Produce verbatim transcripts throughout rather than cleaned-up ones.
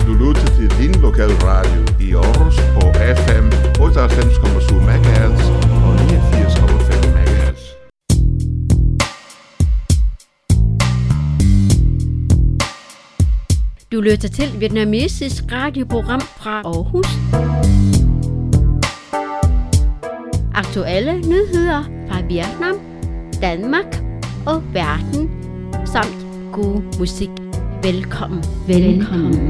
Du lytter til din lokale radio i Aarhus på F M otteoghalvfems komma syv megahertz og niogfirs komma fem megahertz. Du lytter til vietnamesisk radioprogram fra Aarhus. Aktuelle nyheder fra Vietnam, Danmark og verden, samt god musik. Velkommen, velkommen.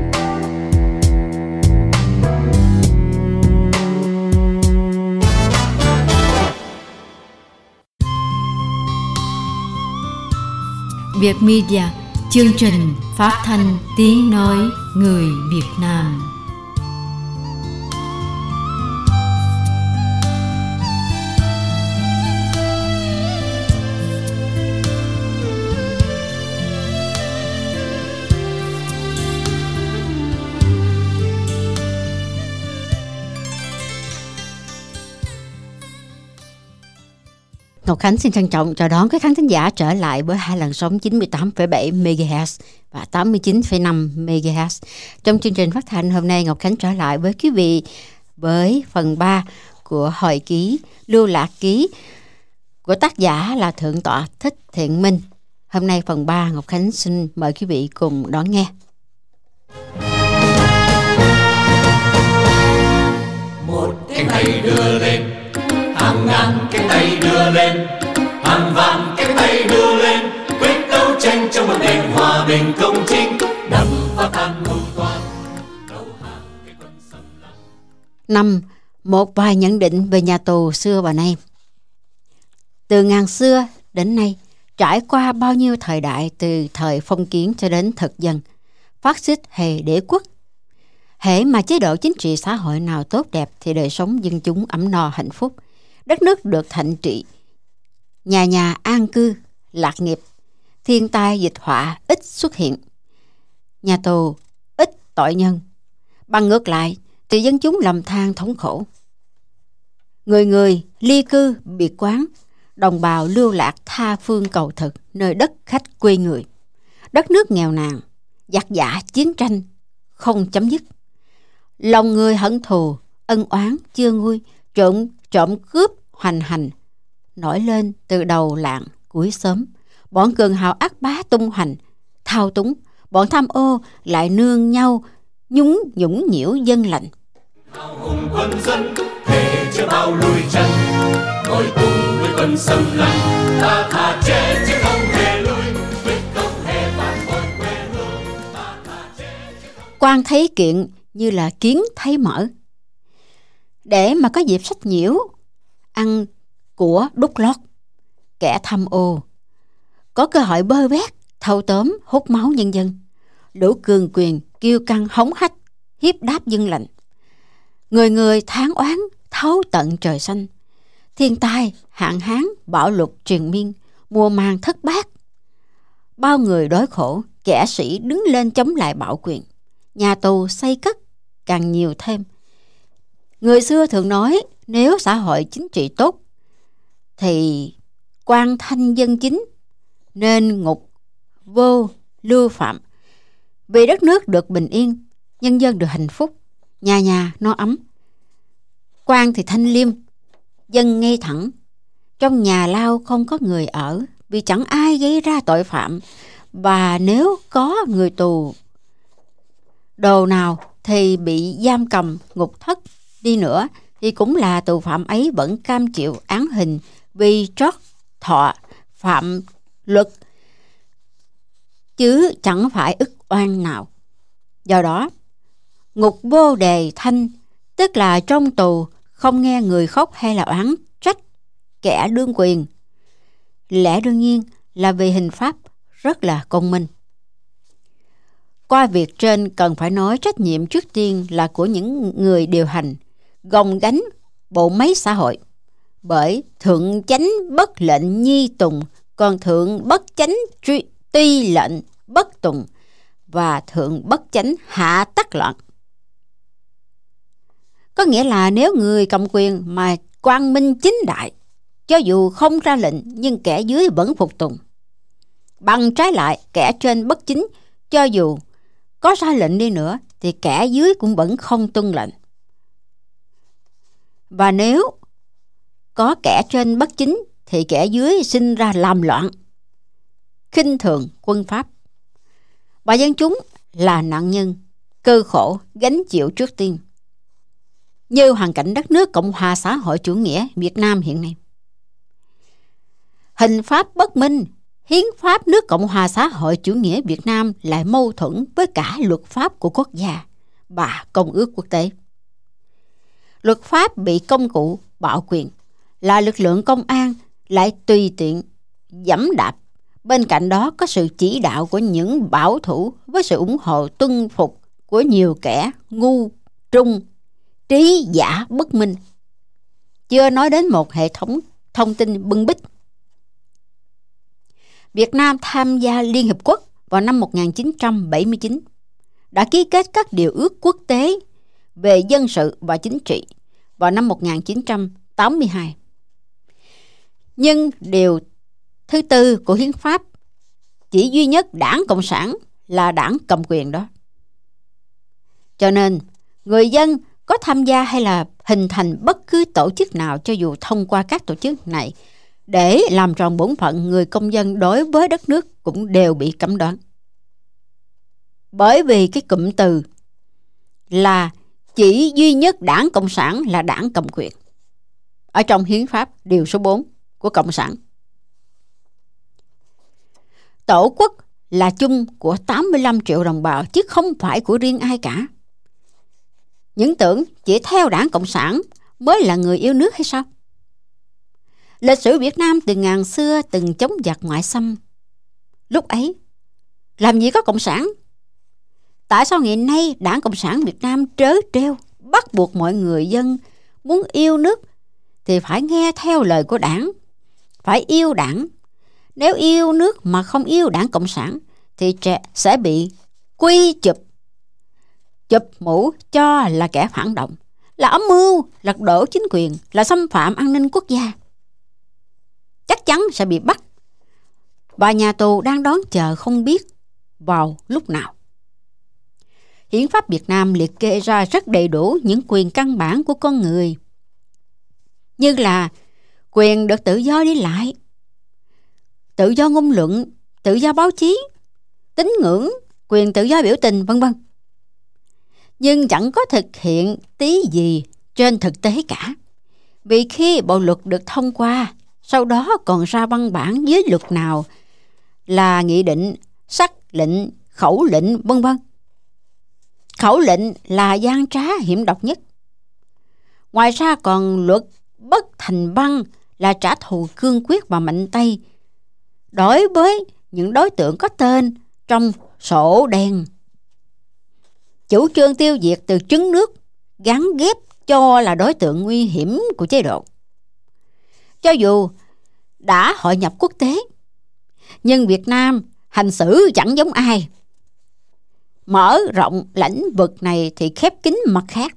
Việt Media, chương trình phát thanh tiếng nói người Việt Nam. Ngọc Khánh xin trân trọng chào đón các khán thính giả trở lại với hai làn sóng chín mươi tám phẩy bảy MHz và tám mươi chín phẩy năm MHz. Trong chương trình phát thanh hôm nay, Ngọc Khánh trở lại với quý vị với phần ba của hồi ký Lưu Lạc Ký của tác giả là Thượng tọa Thích Thiện Minh. Hôm nay phần ba, Ngọc Khánh xin mời quý vị cùng đón nghe. Một cánh tay đưa lên, hàng ngàn cánh tay đưa lên, hàng vạn cánh tay đưa lên, quyết đấu tranh trong một nền hòa bình công chính, đập phá tan hùng toàn, đầu hàng cái quân xâm lăng. Năm, một vài nhận định về nhà tù xưa và nay. Từ ngàn xưa đến nay, trải qua bao nhiêu thời đại, từ thời phong kiến cho đến thực dân, phát xít hay đế quốc, hễ mà chế độ chính trị xã hội nào tốt đẹp thì đời sống dân chúng ấm no hạnh phúc, đất nước được thịnh trị, nhà nhà an cư, lạc nghiệp, thiên tai dịch họa ít xuất hiện, nhà tù ít tội nhân. Bằng ngược lại thì dân chúng lầm than thống khổ, người người ly cư biệt quán, đồng bào lưu lạc tha phương cầu thực nơi đất khách quê người, đất nước nghèo nàn, giặc giã chiến tranh không chấm dứt, lòng người hận thù ân oán chưa nguôi, trộm trộm cướp hoành hành nổi lên từ đầu làng cuối xóm. Bọn cường hào ác bá tung hoành thao túng, bọn tham ô lại nương nhau nhúng nhũng nhiễu dân lành. Hào hùng quân dân thể chưa bao lùi chân, ngồi cùng với quân xâm lăng, ta thà chết chứ không hề lui, quyết không hề phản bội quê hương, ta thà chết chứ không. Quan thấy kiện như là kiến thấy mỡ, để mà có dịp sách nhiễu ăn của đút lót. Kẻ tham ô có cơ hội bơ vét, thâu tóm, hút máu nhân dân. Lũ cường quyền kiêu căng hống hách, hiếp đáp dân lành. Người người tháng oán thấu tận trời xanh. Thiên tai, hạn hán, bạo lụt triền miên, mùa màng thất bát. Bao người đói khổ, kẻ sĩ đứng lên chống lại bạo quyền. Nhà tù xây cất càng nhiều thêm. Người xưa thường nói, nếu xã hội chính trị tốt thì quan thanh dân chính, nên ngục vô lưu phạm. Vì đất nước được bình yên, nhân dân được hạnh phúc, nhà nhà no ấm. Quan thì thanh liêm, dân ngay thẳng. Trong nhà lao không có người ở, vì chẳng ai gây ra tội phạm. Và nếu có người tù đồ nào thì bị giam cầm ngục thất đi nữa, thì cũng là tù phạm ấy vẫn cam chịu án hình vì trót thọ phạm luật, chứ chẳng phải ức oan nào. Do đó, ngục vô đề thanh, tức là trong tù không nghe người khóc hay là oán trách kẻ đương quyền. Lẽ đương nhiên là vì hình pháp rất là công minh. Qua việc trên cần phải nói trách nhiệm trước tiên là của những người điều hành, gồng gánh bộ máy xã hội. Bởi thượng chánh bất lệnh nhi tùng, còn thượng bất chánh truy, tuy lệnh bất tùng, và thượng bất chánh hạ tắc loạn. Có nghĩa là nếu người cầm quyền mà quang minh chính đại, cho dù không ra lệnh nhưng kẻ dưới vẫn phục tùng. Bằng trái lại, kẻ trên bất chính, cho dù có ra lệnh đi nữa thì kẻ dưới cũng vẫn không tuân lệnh. Và nếu có kẻ trên bất chính thì kẻ dưới sinh ra làm loạn, khinh thường quân Pháp. Và dân chúng là nạn nhân, cơ khổ gánh chịu trước tiên, như hoàn cảnh đất nước Cộng hòa xã hội chủ nghĩa Việt Nam hiện nay. Hình pháp bất minh, hiến pháp nước Cộng hòa xã hội chủ nghĩa Việt Nam lại mâu thuẫn với cả luật pháp của quốc gia và công ước quốc tế. Luật pháp bị công cụ bạo quyền là lực lượng công an lại tùy tiện giẫm đạp. Bên cạnh đó có sự chỉ đạo của những bảo thủ với sự ủng hộ tuân phục của nhiều kẻ ngu, trung, trí giả bất minh. Chưa nói đến một hệ thống thông tin bưng bít. Việt Nam tham gia Liên Hiệp Quốc vào năm một nghìn chín trăm bảy mươi chín, đã ký kết các điều ước quốc tế về dân sự và chính trị vào năm một nghìn chín trăm tám mươi hai. Nhưng điều thứ tư của hiến pháp chỉ duy nhất đảng Cộng sản là đảng cầm quyền đó. Cho nên, người dân có tham gia hay là hình thành bất cứ tổ chức nào, cho dù thông qua các tổ chức này, để làm tròn bổn phận người công dân đối với đất nước cũng đều bị cấm đoán. Bởi vì cái cụm từ là chỉ duy nhất đảng Cộng sản là đảng cầm quyền ở trong hiến pháp điều số bốn của Cộng sản. Tổ quốc là chung của tám mươi lăm triệu đồng bào chứ không phải của riêng ai cả. Những tưởng chỉ theo đảng Cộng sản mới là người yêu nước hay sao? Lịch sử Việt Nam từ ngàn xưa từng chống giặc ngoại xâm. Lúc ấy, làm gì có Cộng sản? Tại sao ngày nay đảng Cộng sản Việt Nam trớ trêu, bắt buộc mọi người dân muốn yêu nước thì phải nghe theo lời của đảng, phải yêu đảng. Nếu yêu nước mà không yêu đảng Cộng sản thì sẽ bị quy chụp, chụp mũ cho là kẻ phản động, là âm mưu lật đổ chính quyền, là xâm phạm an ninh quốc gia. Chắc chắn sẽ bị bắt và nhà tù đang đón chờ không biết vào lúc nào. Hiến pháp Việt Nam liệt kê ra rất đầy đủ những quyền căn bản của con người, như là quyền được tự do đi lại, tự do ngôn luận, tự do báo chí, tín ngưỡng, quyền tự do biểu tình, vân vân. Nhưng chẳng có thực hiện tí gì trên thực tế cả. Vì khi bộ luật được thông qua, sau đó còn ra văn bản dưới luật nào là nghị định, sắc lệnh, khẩu lệnh, vân vân. Khẩu lệnh là gian trá hiểm độc nhất. Ngoài ra còn luật bất thành văn là trả thù cương quyết và mạnh tay đối với những đối tượng có tên trong sổ đen. Chủ trương tiêu diệt từ trứng nước, gắn ghép cho là đối tượng nguy hiểm của chế độ. Cho dù đã hội nhập quốc tế, nhưng Việt Nam hành xử chẳng giống ai. Mở rộng lãnh vực này thì khép kín mặt khác.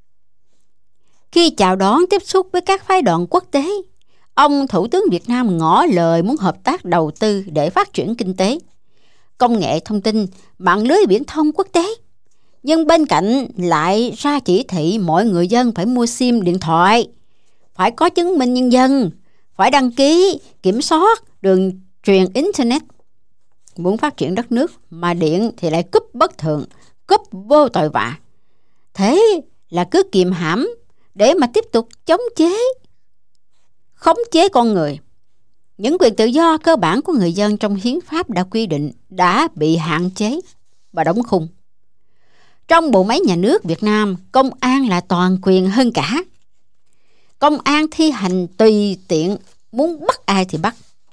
Khi chào đón tiếp xúc với các phái đoàn quốc tế, ông Thủ tướng Việt Nam ngỏ lời muốn hợp tác đầu tư để phát triển kinh tế, công nghệ thông tin, mạng lưới viễn thông quốc tế. Nhưng bên cạnh lại ra chỉ thị mọi người dân phải mua sim điện thoại, phải có chứng minh nhân dân, phải đăng ký, kiểm soát đường truyền Internet. Muốn phát triển đất nước mà điện thì lại cúp bất thường, cúp vô tội vạ. Thế là cứ kìm hãm để mà tiếp tục chống chế, khống chế con người. Những quyền tự do cơ bản của người dân trong hiến pháp đã quy định đã bị hạn chế và đóng khung. Trong bộ máy nhà nước Việt Nam, công an là toàn quyền hơn cả. Công an thi hành tùy tiện, muốn bắt ai thì bắt,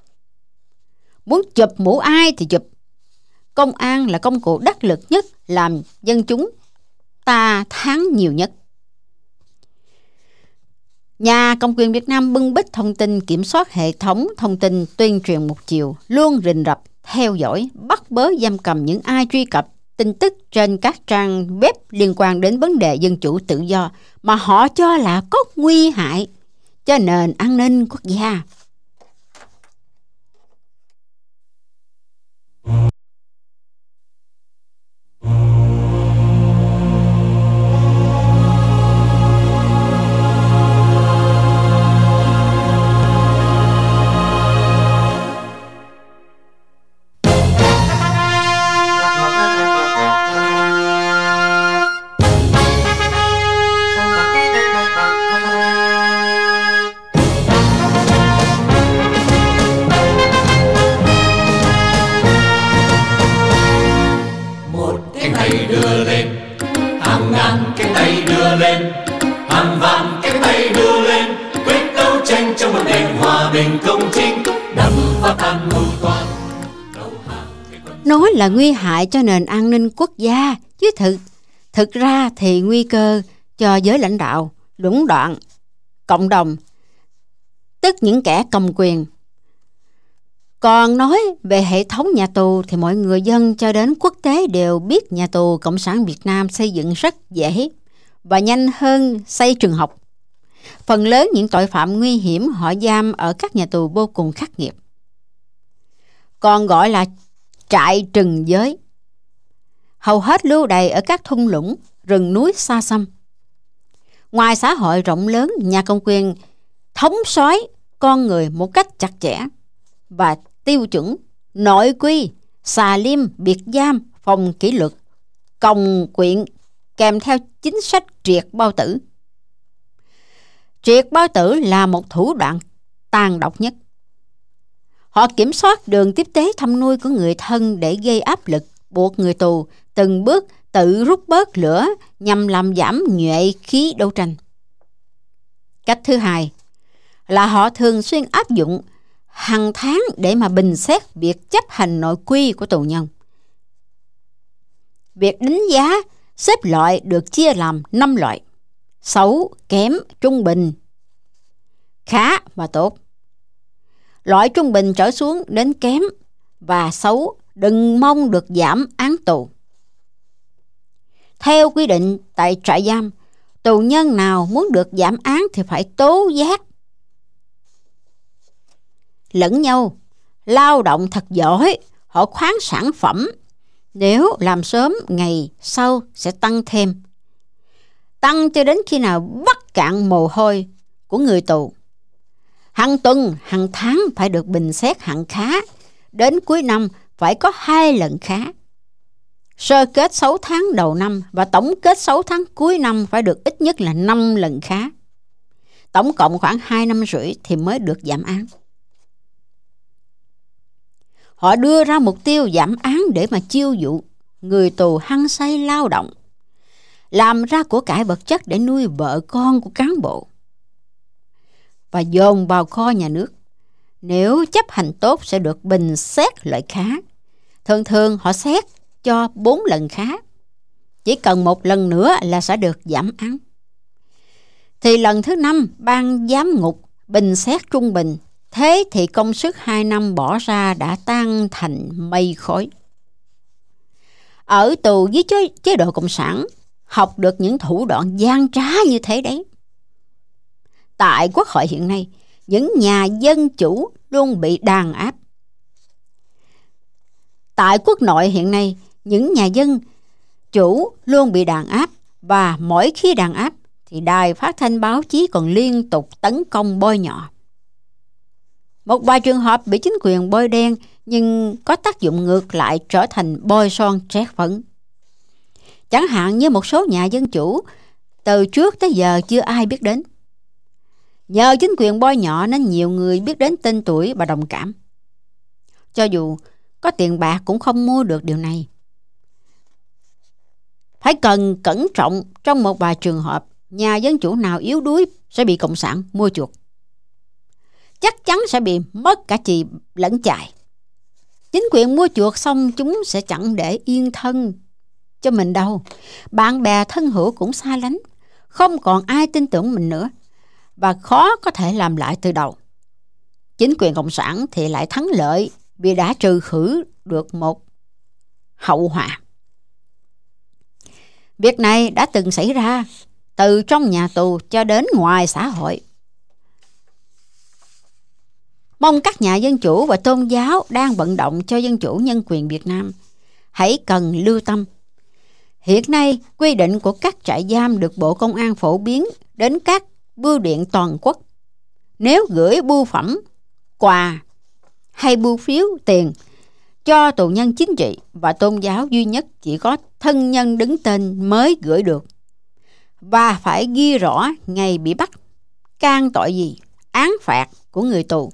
muốn chụp mũ ai thì chụp. Công an là công cụ đắc lực nhất làm dân chúng ta thắng nhiều nhất. Nhà cầm quyền Việt Nam bưng bít thông tin, kiểm soát hệ thống thông tin, tuyên truyền một chiều, luôn rình rập, theo dõi, bắt bớ, giam cầm những ai truy cập tin tức trên các trang web liên quan đến vấn đề dân chủ tự do mà họ cho là có nguy hại cho nền an ninh quốc gia. bình công chính, đập phá tan mưu toan. Nói là nguy hại cho nền an ninh quốc gia, chứ thực thực ra thì nguy cơ cho giới lãnh đạo, lũng đoạn, cộng đồng, tức những kẻ cầm quyền. Còn nói về hệ thống nhà tù thì mọi người dân cho đến quốc tế đều biết nhà tù Cộng sản Việt Nam xây dựng rất dễ và nhanh hơn xây trường học. Phần lớn những tội phạm nguy hiểm họ giam ở các nhà tù vô cùng khắc nghiệt, còn gọi là trại trừng giới. Hầu hết lưu đày ở các thung lũng, rừng núi xa xăm. Ngoài xã hội rộng lớn, nhà cầm quyền thống soái con người một cách chặt chẽ và tiêu chuẩn, nội quy, xà liêm, biệt giam, phòng kỷ luật, còng quyện, kèm theo chính sách triệt bao tử. Triệt bao tử là một thủ đoạn tàn độc nhất. Họ kiểm soát đường tiếp tế thăm nuôi của người thân để gây áp lực, buộc người tù từng bước tự rút bớt lửa nhằm làm giảm nhuệ khí đấu tranh. Cách thứ hai là họ thường xuyên áp dụng hàng tháng để mà bình xét việc chấp hành nội quy của tù nhân. Việc đánh giá xếp loại được chia làm năm loại: xấu, kém, trung bình, khá và tốt. Loại trung bình trở xuống đến kém và xấu đừng mong được giảm án tù. Theo quy định tại trại giam, tù nhân nào muốn được giảm án thì phải tố giác lẫn nhau, lao động thật giỏi, họ khoán sản phẩm. Nếu làm sớm, ngày sau sẽ tăng thêm, tăng cho đến khi nào vắt cạn mồ hôi của người tù. Hàng tuần, hàng tháng phải được bình xét hạng khá, đến cuối năm phải có hai lần khá. Sơ kết sáu tháng đầu năm và tổng kết sáu tháng cuối năm phải được ít nhất là năm lần khá. Tổng cộng khoảng hai năm rưỡi thì mới được giảm án. Họ đưa ra mục tiêu giảm án để mà chiêu dụ người tù hăng say lao động, làm ra của cải vật chất để nuôi vợ con của cán bộ và dồn vào kho nhà nước. Nếu chấp hành tốt sẽ được bình xét loại khá. Thường thường họ xét cho bốn lần khá, chỉ cần một lần nữa là sẽ được giảm án. Thì lần thứ năm ban giám ngục bình xét trung bình, thế thì công sức hai năm bỏ ra đã tan thành mây khói. Ở tù dưới chế, chế độ Cộng sản, học được những thủ đoạn gian trá như thế đấy. Tại Quốc hội hiện nay, những nhà dân chủ luôn bị đàn áp. Tại quốc nội hiện nay, những nhà dân chủ luôn bị đàn áp, và mỗi khi đàn áp thì đài phát thanh báo chí còn liên tục tấn công bôi nhọ. Một vài trường hợp bị chính quyền bôi đen nhưng có tác dụng ngược lại, trở thành bôi son trét phấn. Chẳng hạn như một số nhà dân chủ từ trước tới giờ chưa ai biết đến. Nhờ chính quyền bôi nhọ nên nhiều người biết đến tên tuổi và đồng cảm. Cho dù có tiền bạc cũng không mua được điều này. Phải cần cẩn trọng, trong một vài trường hợp, nhà dân chủ nào yếu đuối sẽ bị Cộng sản mua chuộc. Chắc chắn sẽ bị mất cả chì lẫn chài. Chính quyền mua chuộc xong chúng sẽ chẳng để yên thân cho mình đâu. Bạn bè thân hữu cũng xa lánh, không còn ai tin tưởng mình nữa, và khó có thể làm lại từ đầu. Chính quyền Cộng sản thì lại thắng lợi vì đã trừ khử được một hậu họa. Việc này đã từng xảy ra từ trong nhà tù cho đến ngoài xã hội. Mong các nhà dân chủ và tôn giáo đang vận động cho dân chủ nhân quyền Việt Nam hãy cần lưu tâm. Hiện nay, quy định của các trại giam được Bộ Công an phổ biến đến các bưu điện toàn quốc. Nếu gửi bưu phẩm, quà hay bưu phiếu tiền cho tù nhân chính trị và tôn giáo duy nhất, chỉ có thân nhân đứng tên mới gửi được, và phải ghi rõ ngày bị bắt, can tội gì, án phạt của người tù.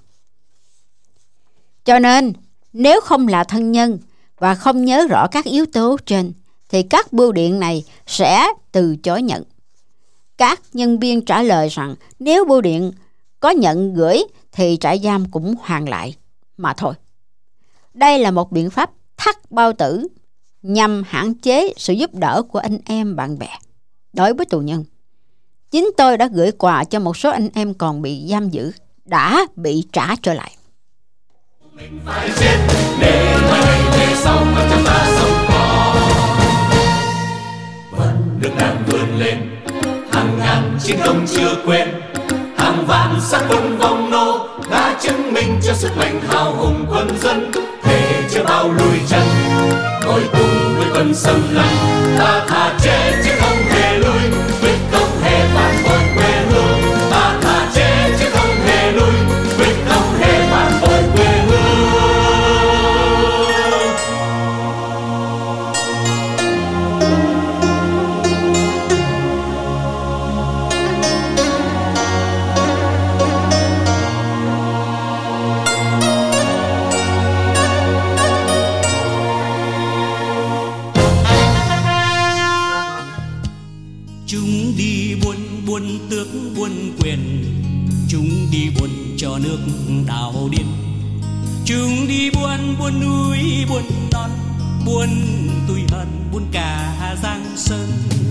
Cho nên, nếu không là thân nhân và không nhớ rõ các yếu tố trên, thì các bưu điện này sẽ từ chối nhận. Các nhân viên trả lời rằng nếu bưu điện có nhận gửi thì trại giam cũng hoàn lại mà thôi. Đây là một biện pháp thắt bao tử nhằm hạn chế sự giúp đỡ của anh em bạn bè đối với tù nhân. Chính tôi đã gửi quà cho một số anh em còn bị giam giữ, đã bị trả trở lại. Mình phải chết để mai này về sau con chúng ta sống còn. Vẫn nước đang vươn lên, hàng ngàn chiến công chưa quên, hàng vạn xác quân vong nô đã chứng minh cho sức mạnh hào hùng quân dân. Thể chưa bao lùi chân, ngồi cùng với quân xâm lăng, ta thà chết chứ không hề lui, quyết không hề phản bội quê hương. Ta thà chết chứ không hề lui, quyết không hề phản bội quê hương. Chúng đi buôn buôn tước buôn quyền, chúng đi buôn cho nước đảo điên. Chúng đi buôn buôn núi buôn non, buôn tủi hận buôn cả Giang Sơn.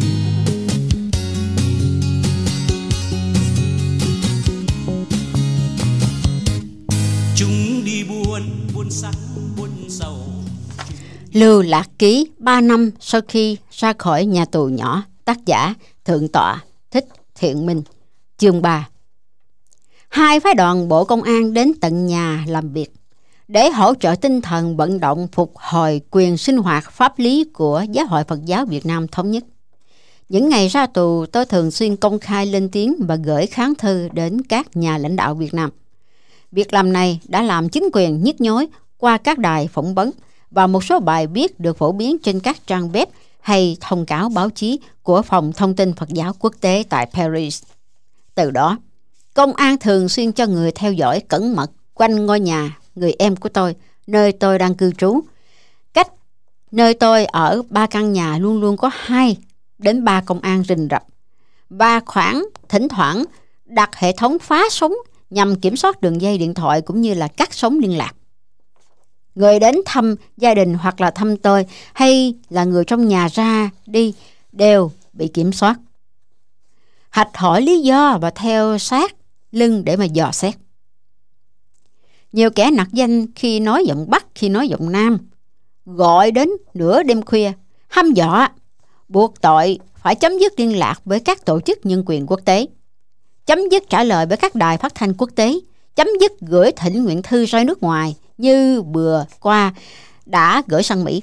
Chúng đi buôn buôn sắc buôn sầu. Lưu Lạc Ký ba năm sau khi ra khỏi nhà tù nhỏ. Tác giả Thượng tọa Thích Thiện Minh. Chương ba. Hai phái đoàn Bộ Công an đến tận nhà làm việc để hỗ trợ tinh thần vận động phục hồi quyền sinh hoạt pháp lý của Giáo hội Phật giáo Việt Nam Thống nhất. Những ngày ra tù, tôi thường xuyên công khai lên tiếng và gửi kháng thư đến các nhà lãnh đạo Việt Nam. Việc làm này đã làm chính quyền nhức nhối qua các đài phỏng vấn và một số bài viết được phổ biến trên các trang web hay thông cáo báo chí của Phòng Thông tin Phật giáo Quốc tế tại Paris. Từ đó, công an thường xuyên cho người theo dõi cẩn mật quanh ngôi nhà người em của tôi, nơi tôi đang cư trú. Cách nơi tôi ở ba căn nhà luôn luôn có hai đến ba công an rình rập, và khoảng thỉnh thoảng đặt hệ thống phá sóng nhằm kiểm soát đường dây điện thoại cũng như là cắt sóng liên lạc. Người đến thăm gia đình hoặc là thăm tôi hay là người trong nhà ra đi đều bị kiểm soát, hạch hỏi lý do và theo sát lưng để mà dò xét. Nhiều kẻ nặc danh khi nói giọng Bắc, khi nói giọng Nam, gọi đến nửa đêm khuya, hăm dọa, buộc tội phải chấm dứt liên lạc với các tổ chức nhân quyền quốc tế, chấm dứt trả lời với các đài phát thanh quốc tế, chấm dứt gửi thỉnh nguyện thư ra nước ngoài như vừa qua đã gửi sang Mỹ.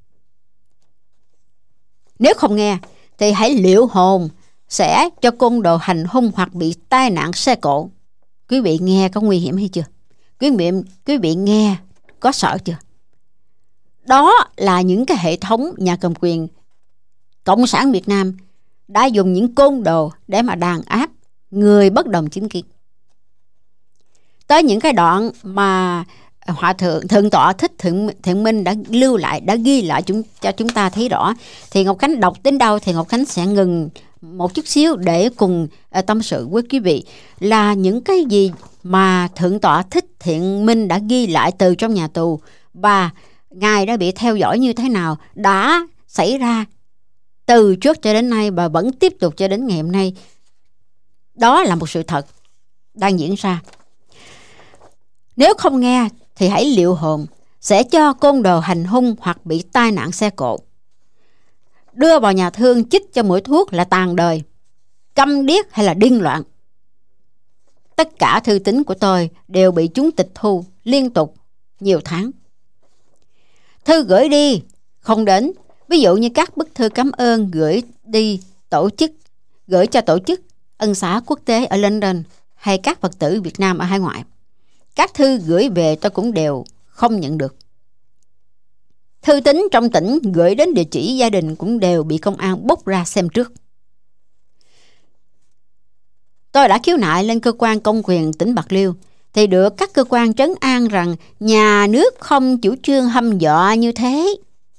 Nếu không nghe thì hãy liệu hồn sẽ cho côn đồ hành hung hoặc bị tai nạn xe cộ. Quý vị nghe có nguy hiểm hay chưa? Quý vị, quý vị nghe có sợ chưa? Đó là những cái hệ thống nhà cầm quyền Cộng sản Việt Nam đã dùng những côn đồ để mà đàn áp người bất đồng chính kiến. Tới những cái đoạn mà Hòa thượng Thượng tọa Thích Thiện, Thiện Minh đã lưu lại, đã ghi lại chúng, cho chúng ta thấy rõ, thì Ngọc Khánh đọc đến đâu thì Ngọc Khánh sẽ ngừng một chút xíu để cùng uh, tâm sự với quý vị là những cái gì mà Thượng tọa Thích Thiện Minh đã ghi lại từ trong nhà tù, và Ngài đã bị theo dõi như thế nào, đã xảy ra từ trước cho đến nay và vẫn tiếp tục cho đến ngày hôm nay. Đó là một sự thật đang diễn ra. Nếu không nghe thì hãy liệu hồn sẽ cho côn đồ hành hung hoặc bị tai nạn xe cộ, đưa vào nhà thương chích cho mũi thuốc là tàn đời, câm điếc hay là điên loạn. Tất cả thư tín của tôi đều bị chúng tịch thu liên tục nhiều tháng. Thư gửi đi không đến, ví dụ như các bức thư cảm ơn gửi đi tổ chức, gửi cho tổ chức Ân xá quốc tế ở London hay các Phật tử Việt Nam ở hải ngoại. Các thư gửi về tôi cũng đều không nhận được. Thư tín trong tỉnh gửi đến địa chỉ gia đình cũng đều bị công an bốc ra xem trước. Tôi đã khiếu nại lên cơ quan công quyền tỉnh Bạc Liêu thì được các cơ quan trấn an rằng nhà nước không chủ trương hăm dọa như thế.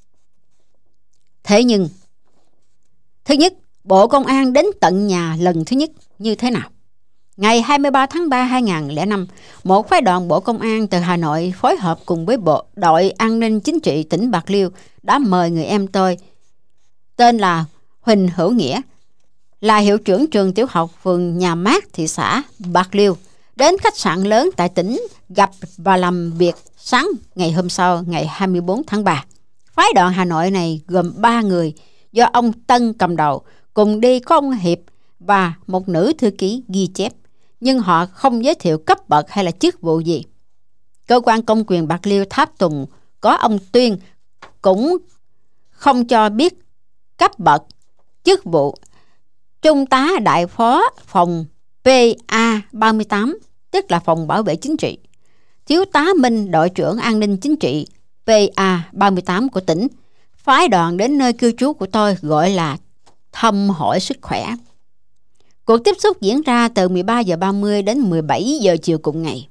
Thế nhưng, thứ nhất, Bộ Công an đến tận nhà lần thứ nhất như thế nào? Ngày hai mươi ba tháng ba năm hai nghìn không trăm lẻ năm, một phái đoàn Bộ Công an từ Hà Nội phối hợp cùng với Bộ đội An ninh Chính trị tỉnh Bạc Liêu đã mời người em tôi, tên là Huỳnh Hữu Nghĩa, là hiệu trưởng trường tiểu học phường Nhà Mát, thị xã Bạc Liêu, đến khách sạn lớn tại tỉnh gặp và làm việc sáng ngày hôm sau, ngày hai mươi bốn tháng ba. Phái đoàn Hà Nội này gồm ba người do ông Tân cầm đầu, cùng đi có ông Hiệp và một nữ thư ký ghi chép, nhưng họ không giới thiệu cấp bậc hay là chức vụ gì. Cơ quan công quyền Bạc Liêu Tháp Tùng có ông Tuyên cũng không cho biết cấp bậc, chức vụ. Trung tá đại phó phòng pê a ba mươi tám, tức là phòng bảo vệ chính trị. Thiếu tá Minh, đội trưởng an ninh chính trị pê a ba mươi tám của tỉnh, phái đoàn đến nơi cư trú của tôi gọi là thăm hỏi sức khỏe. Cuộc tiếp xúc diễn ra từ mười ba giờ ba mươi đến mười bảy giờ chiều cùng ngày.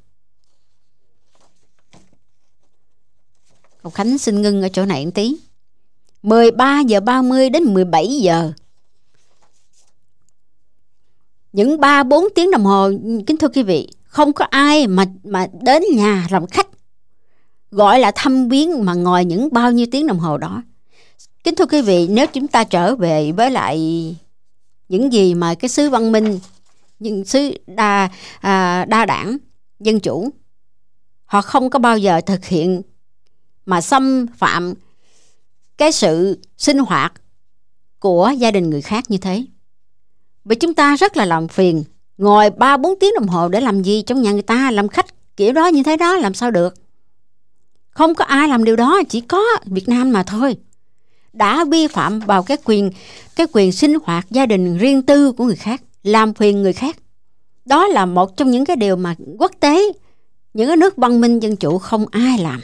Ngọc Khánh xin ngưng ở chỗ này một tí. mười ba giờ ba mươi đến mười bảy giờ. Những ba bốn tiếng đồng hồ, kính thưa quý vị, không có ai mà mà đến nhà làm khách, gọi là thăm viếng mà ngồi những bao nhiêu tiếng đồng hồ đó. Kính thưa quý vị, nếu chúng ta trở về với lại những gì mà cái xứ văn minh, những xứ đa à, đa đảng dân chủ, họ không có bao giờ thực hiện mà xâm phạm cái sự sinh hoạt của gia đình người khác như thế. Vì chúng ta rất là làm phiền, ngồi ba bốn tiếng đồng hồ để làm gì trong nhà người ta, làm khách kiểu đó như thế đó làm sao được. Không có ai làm điều đó, chỉ có Việt Nam mà thôi. Đã vi phạm vào cái quyền cái quyền sinh hoạt gia đình riêng tư của người khác, làm phiền người khác. Đó là một trong những cái điều mà quốc tế, những cái nước văn minh dân chủ không ai làm.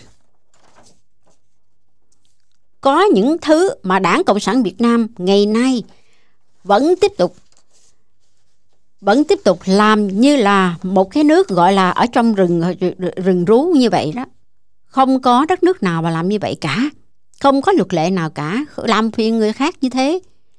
Có những thứ mà Đảng Cộng sản Việt Nam ngày nay vẫn tiếp tục vẫn tiếp tục làm như là một cái nước gọi là ở trong rừng rừng rú như vậy đó. Không có đất nước nào mà làm như vậy cả. Không có luật lệ nào cả, làm phiền người khác như thế.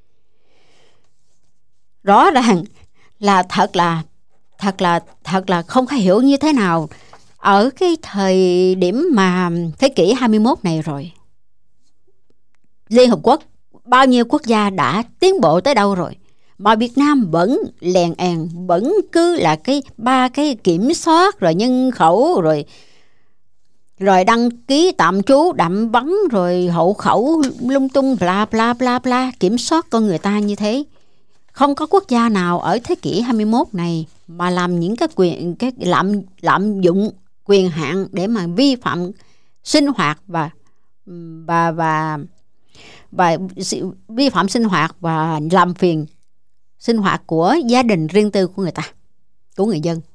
Rõ ràng là thật là thật là thật là không có hiểu như thế nào ở cái thời điểm mà thế kỷ hai mươi mốt này rồi. Liên Hợp Quốc, bao nhiêu quốc gia đã tiến bộ tới đâu rồi, mà Việt Nam vẫn lèn èn, vẫn cứ là cái ba cái kiểm soát rồi nhân khẩu rồi rồi đăng ký tạm trú đạm vắng rồi hộ khẩu lung tung bla bla bla bla, kiểm soát con người ta như thế. Không có quốc gia nào ở thế kỷ hai mươi mốt này mà làm những cái quyền cái lạm lạm dụng quyền hạn để mà vi phạm sinh hoạt và và và và vi phạm sinh hoạt và làm phiền sinh hoạt của gia đình riêng tư của người ta, của người dân.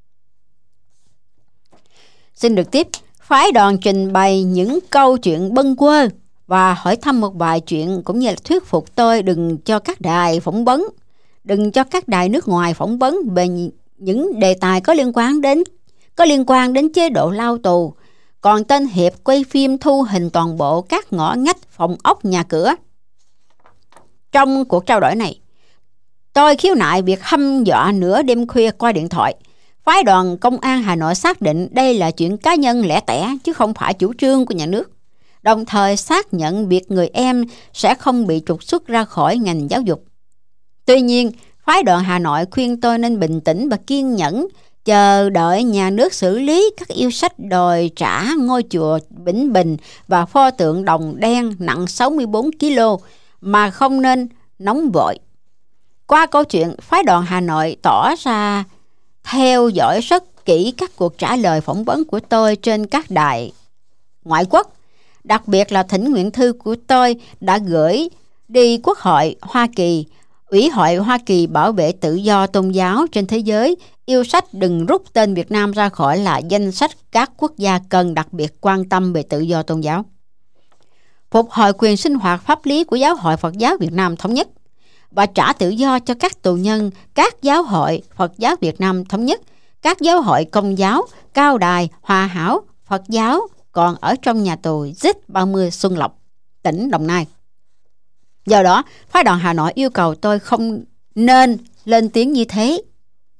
Xin được tiếp. Phái đoàn trình bày những câu chuyện bâng quơ và hỏi thăm một vài chuyện, cũng như là thuyết phục tôi đừng cho các đài phỏng vấn, đừng cho các đài nước ngoài phỏng vấn về những đề tài có liên quan đến có liên quan đến chế độ lao tù. Còn tên Hiệp quay phim thu hình toàn bộ các ngõ ngách, phòng ốc, nhà cửa. Trong cuộc trao đổi này, tôi khiếu nại việc hăm dọa nửa đêm khuya qua điện thoại. Phái đoàn Công an Hà Nội xác định đây là chuyện cá nhân lẻ tẻ chứ không phải chủ trương của nhà nước, đồng thời xác nhận việc người em sẽ không bị trục xuất ra khỏi ngành giáo dục. Tuy nhiên, phái đoàn Hà Nội khuyên tôi nên bình tĩnh và kiên nhẫn, chờ đợi nhà nước xử lý các yêu sách đòi trả ngôi chùa Vĩnh Bình và pho tượng đồng đen nặng sáu mươi bốn ki lô gam mà không nên nóng vội. Qua câu chuyện, phái đoàn Hà Nội tỏ ra theo dõi rất kỹ các cuộc trả lời phỏng vấn của tôi trên các đài ngoại quốc. Đặc biệt là thỉnh nguyện thư của tôi đã gửi đi Quốc hội Hoa Kỳ, Ủy hội Hoa Kỳ bảo vệ tự do tôn giáo trên thế giới, yêu sách đừng rút tên Việt Nam ra khỏi là danh sách các quốc gia cần đặc biệt quan tâm về tự do tôn giáo. Phục hồi quyền sinh hoạt pháp lý của Giáo hội Phật giáo Việt Nam Thống nhất và trả tự do cho các tù nhân các giáo hội Phật giáo Việt Nam Thống nhất, các giáo hội Công giáo, Cao Đài, Hòa Hảo, Phật giáo còn ở trong nhà tù Z ba mươi Xuân Lộc, tỉnh Đồng Nai. Do đó, phái đoàn Hà Nội yêu cầu tôi không nên lên tiếng như thế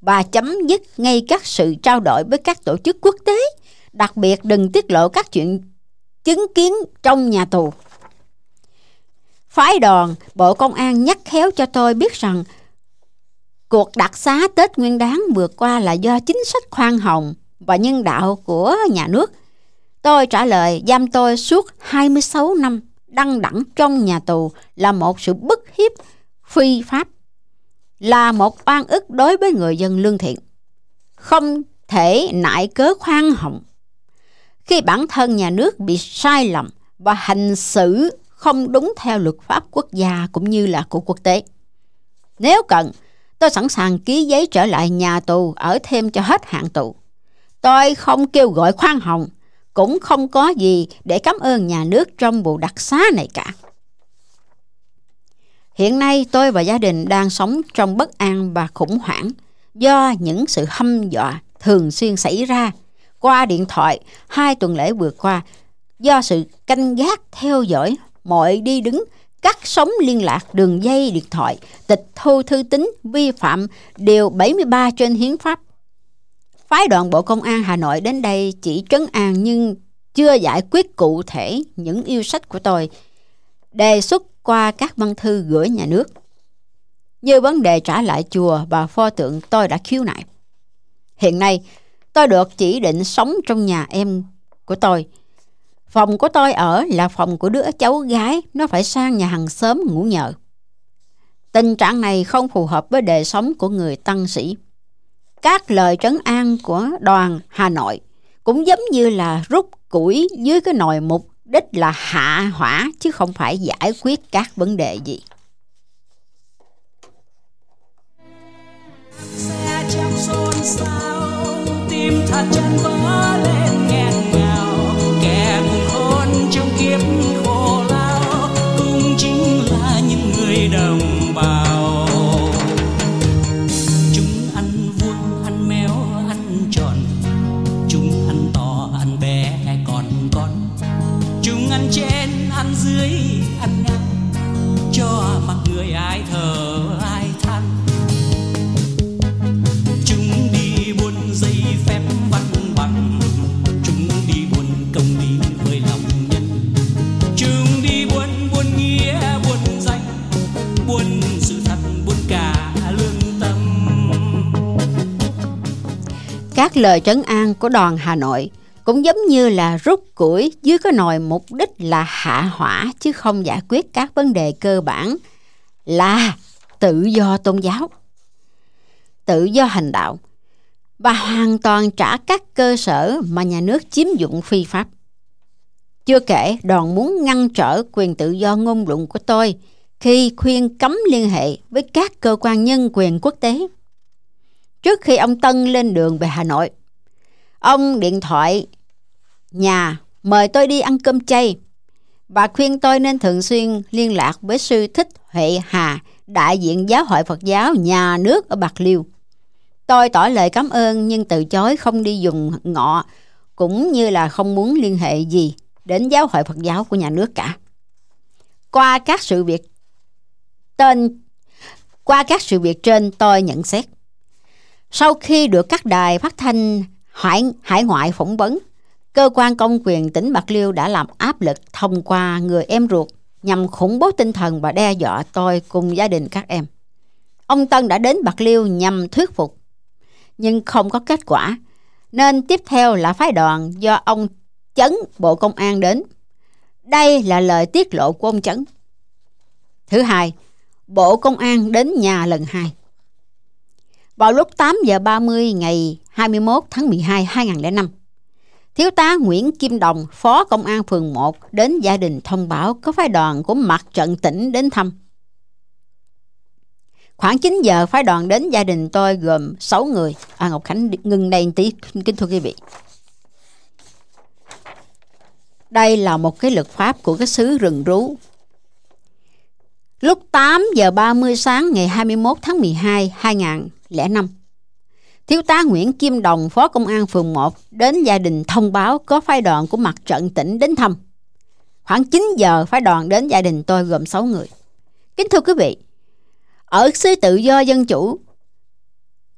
và chấm dứt ngay các sự trao đổi với các tổ chức quốc tế, đặc biệt đừng tiết lộ các chuyện chứng kiến trong nhà tù. Phái đoàn Bộ Công an nhắc khéo cho tôi biết rằng cuộc đặc xá Tết Nguyên Đán vừa qua là do chính sách khoan hồng và nhân đạo của nhà nước. Tôi trả lời giam tôi suốt hai mươi sáu năm đăng đẳng trong nhà tù là một sự bức hiếp phi pháp, là một oan ức đối với người dân lương thiện, không thể nại cớ khoan hồng khi bản thân nhà nước bị sai lầm và hành xử không đúng theo luật pháp quốc gia cũng như là của quốc tế. Nếu cần, tôi sẵn sàng ký giấy trở lại nhà tù ở thêm cho hết hạn tù. Tôi không kêu gọi khoan hồng, cũng không có gì để cảm ơn nhà nước trong vụ đặc xá này cả. Hiện nay tôi và gia đình đang sống trong bất an và khủng hoảng do những sự hăm dọa thường xuyên xảy ra qua điện thoại hai tuần lễ vừa qua, do sự canh gác theo dõi mọi đi đứng, cắt sóng liên lạc, đường dây điện thoại, tịch thu thư tín, vi phạm điều bảy mươi ba trên hiến pháp. Phái đoàn Bộ Công an Hà Nội đến đây chỉ trấn an nhưng chưa giải quyết cụ thể những yêu sách của tôi, đề xuất qua các văn thư gửi nhà nước, như vấn đề trả lại chùa và pho tượng tôi đã khiếu nại. Hiện nay, tôi được chỉ định sống trong nhà em của tôi. Phòng của tôi ở là phòng của đứa cháu gái, nó phải sang nhà hàng xóm ngủ nhờ. Tình trạng này không phù hợp với đời sống của người tăng sĩ. Các lời trấn an của đoàn Hà Nội cũng giống như là rút củi dưới cái nồi, mục đích là hạ hỏa chứ không phải giải quyết các vấn đề gì. Xe trong xôn xao, tim thật chân vỡ lên nghẹn ngào, kẻ cùng khôn trong kiếp khổ lao cũng chính là những người đồng bào. Chúng ăn vuông, ăn méo, ăn tròn, chúng ăn to, ăn bé, còn con. Chúng ăn trên, ăn dưới, ăn ngang, cho mặc người ai thở ai than. Chúng đi buôn giấy phép văn bằng, chúng đi buôn công lý với lòng nhân. Chúng đi buôn buôn nghĩa, buôn danh, buôn sự thật, buôn cả lương tâm. Các lời trấn an của đoàn Hà Nội cũng giống như là rút củi dưới cái nồi, mục đích là hạ hỏa chứ không giải quyết các vấn đề cơ bản là tự do tôn giáo, tự do hành đạo và hoàn toàn trả các cơ sở mà nhà nước chiếm dụng phi pháp. Chưa kể đoàn muốn ngăn trở quyền tự do ngôn luận của tôi khi khuyên cấm liên hệ với các cơ quan nhân quyền quốc tế. Trước khi ông Tân lên đường về Hà Nội, ông điện thoại nhà mời tôi đi ăn cơm chay và khuyên tôi nên thường xuyên liên lạc với sư Thích Huệ Hà, đại diện Giáo hội Phật giáo nhà nước ở Bạc Liêu. Tôi tỏ lời cảm ơn nhưng từ chối không đi dùng ngọ, cũng như là không muốn liên hệ gì đến Giáo hội Phật giáo của nhà nước cả. Qua các sự việc tên qua các sự việc trên, tôi nhận xét sau khi được các đài phát thanh hải, hải ngoại phỏng vấn, cơ quan công quyền tỉnh Bạc Liêu đã làm áp lực thông qua người em ruột nhằm khủng bố tinh thần và đe dọa tôi cùng gia đình các em. Ông Tân đã đến Bạc Liêu nhằm thuyết phục, nhưng không có kết quả, nên tiếp theo là phái đoàn do ông Chấn Bộ Công an đến. Đây là lời tiết lộ của ông Chấn. Thứ hai, Bộ Công an đến nhà lần hai. Vào lúc tám giờ ba mươi ngày hai mươi mốt tháng mười hai năm hai nghìn lẻ năm, Thiếu tá Nguyễn Kim Đồng, Phó Công an phường một đến gia đình thông báo có phái đoàn của Mặt trận tỉnh đến thăm. Khoảng chín giờ, phái đoàn đến gia đình tôi gồm sáu người. À, Ngọc Khánh ngừng đây một tí, kính thưa quý vị. Đây là một cái luật pháp của cái xứ rừng rú. Lúc tám giờ ba mươi sáng ngày hai mươi mốt tháng mười hai năm hai nghìn lẻ năm, Thiếu tá Nguyễn Kim Đồng, Phó Công an phường một đến gia đình thông báo có phái đoàn của Mặt trận tỉnh đến thăm. Khoảng chín giờ, phái đoàn đến gia đình tôi gồm sáu người. Kính thưa quý vị, ở xứ tự do dân chủ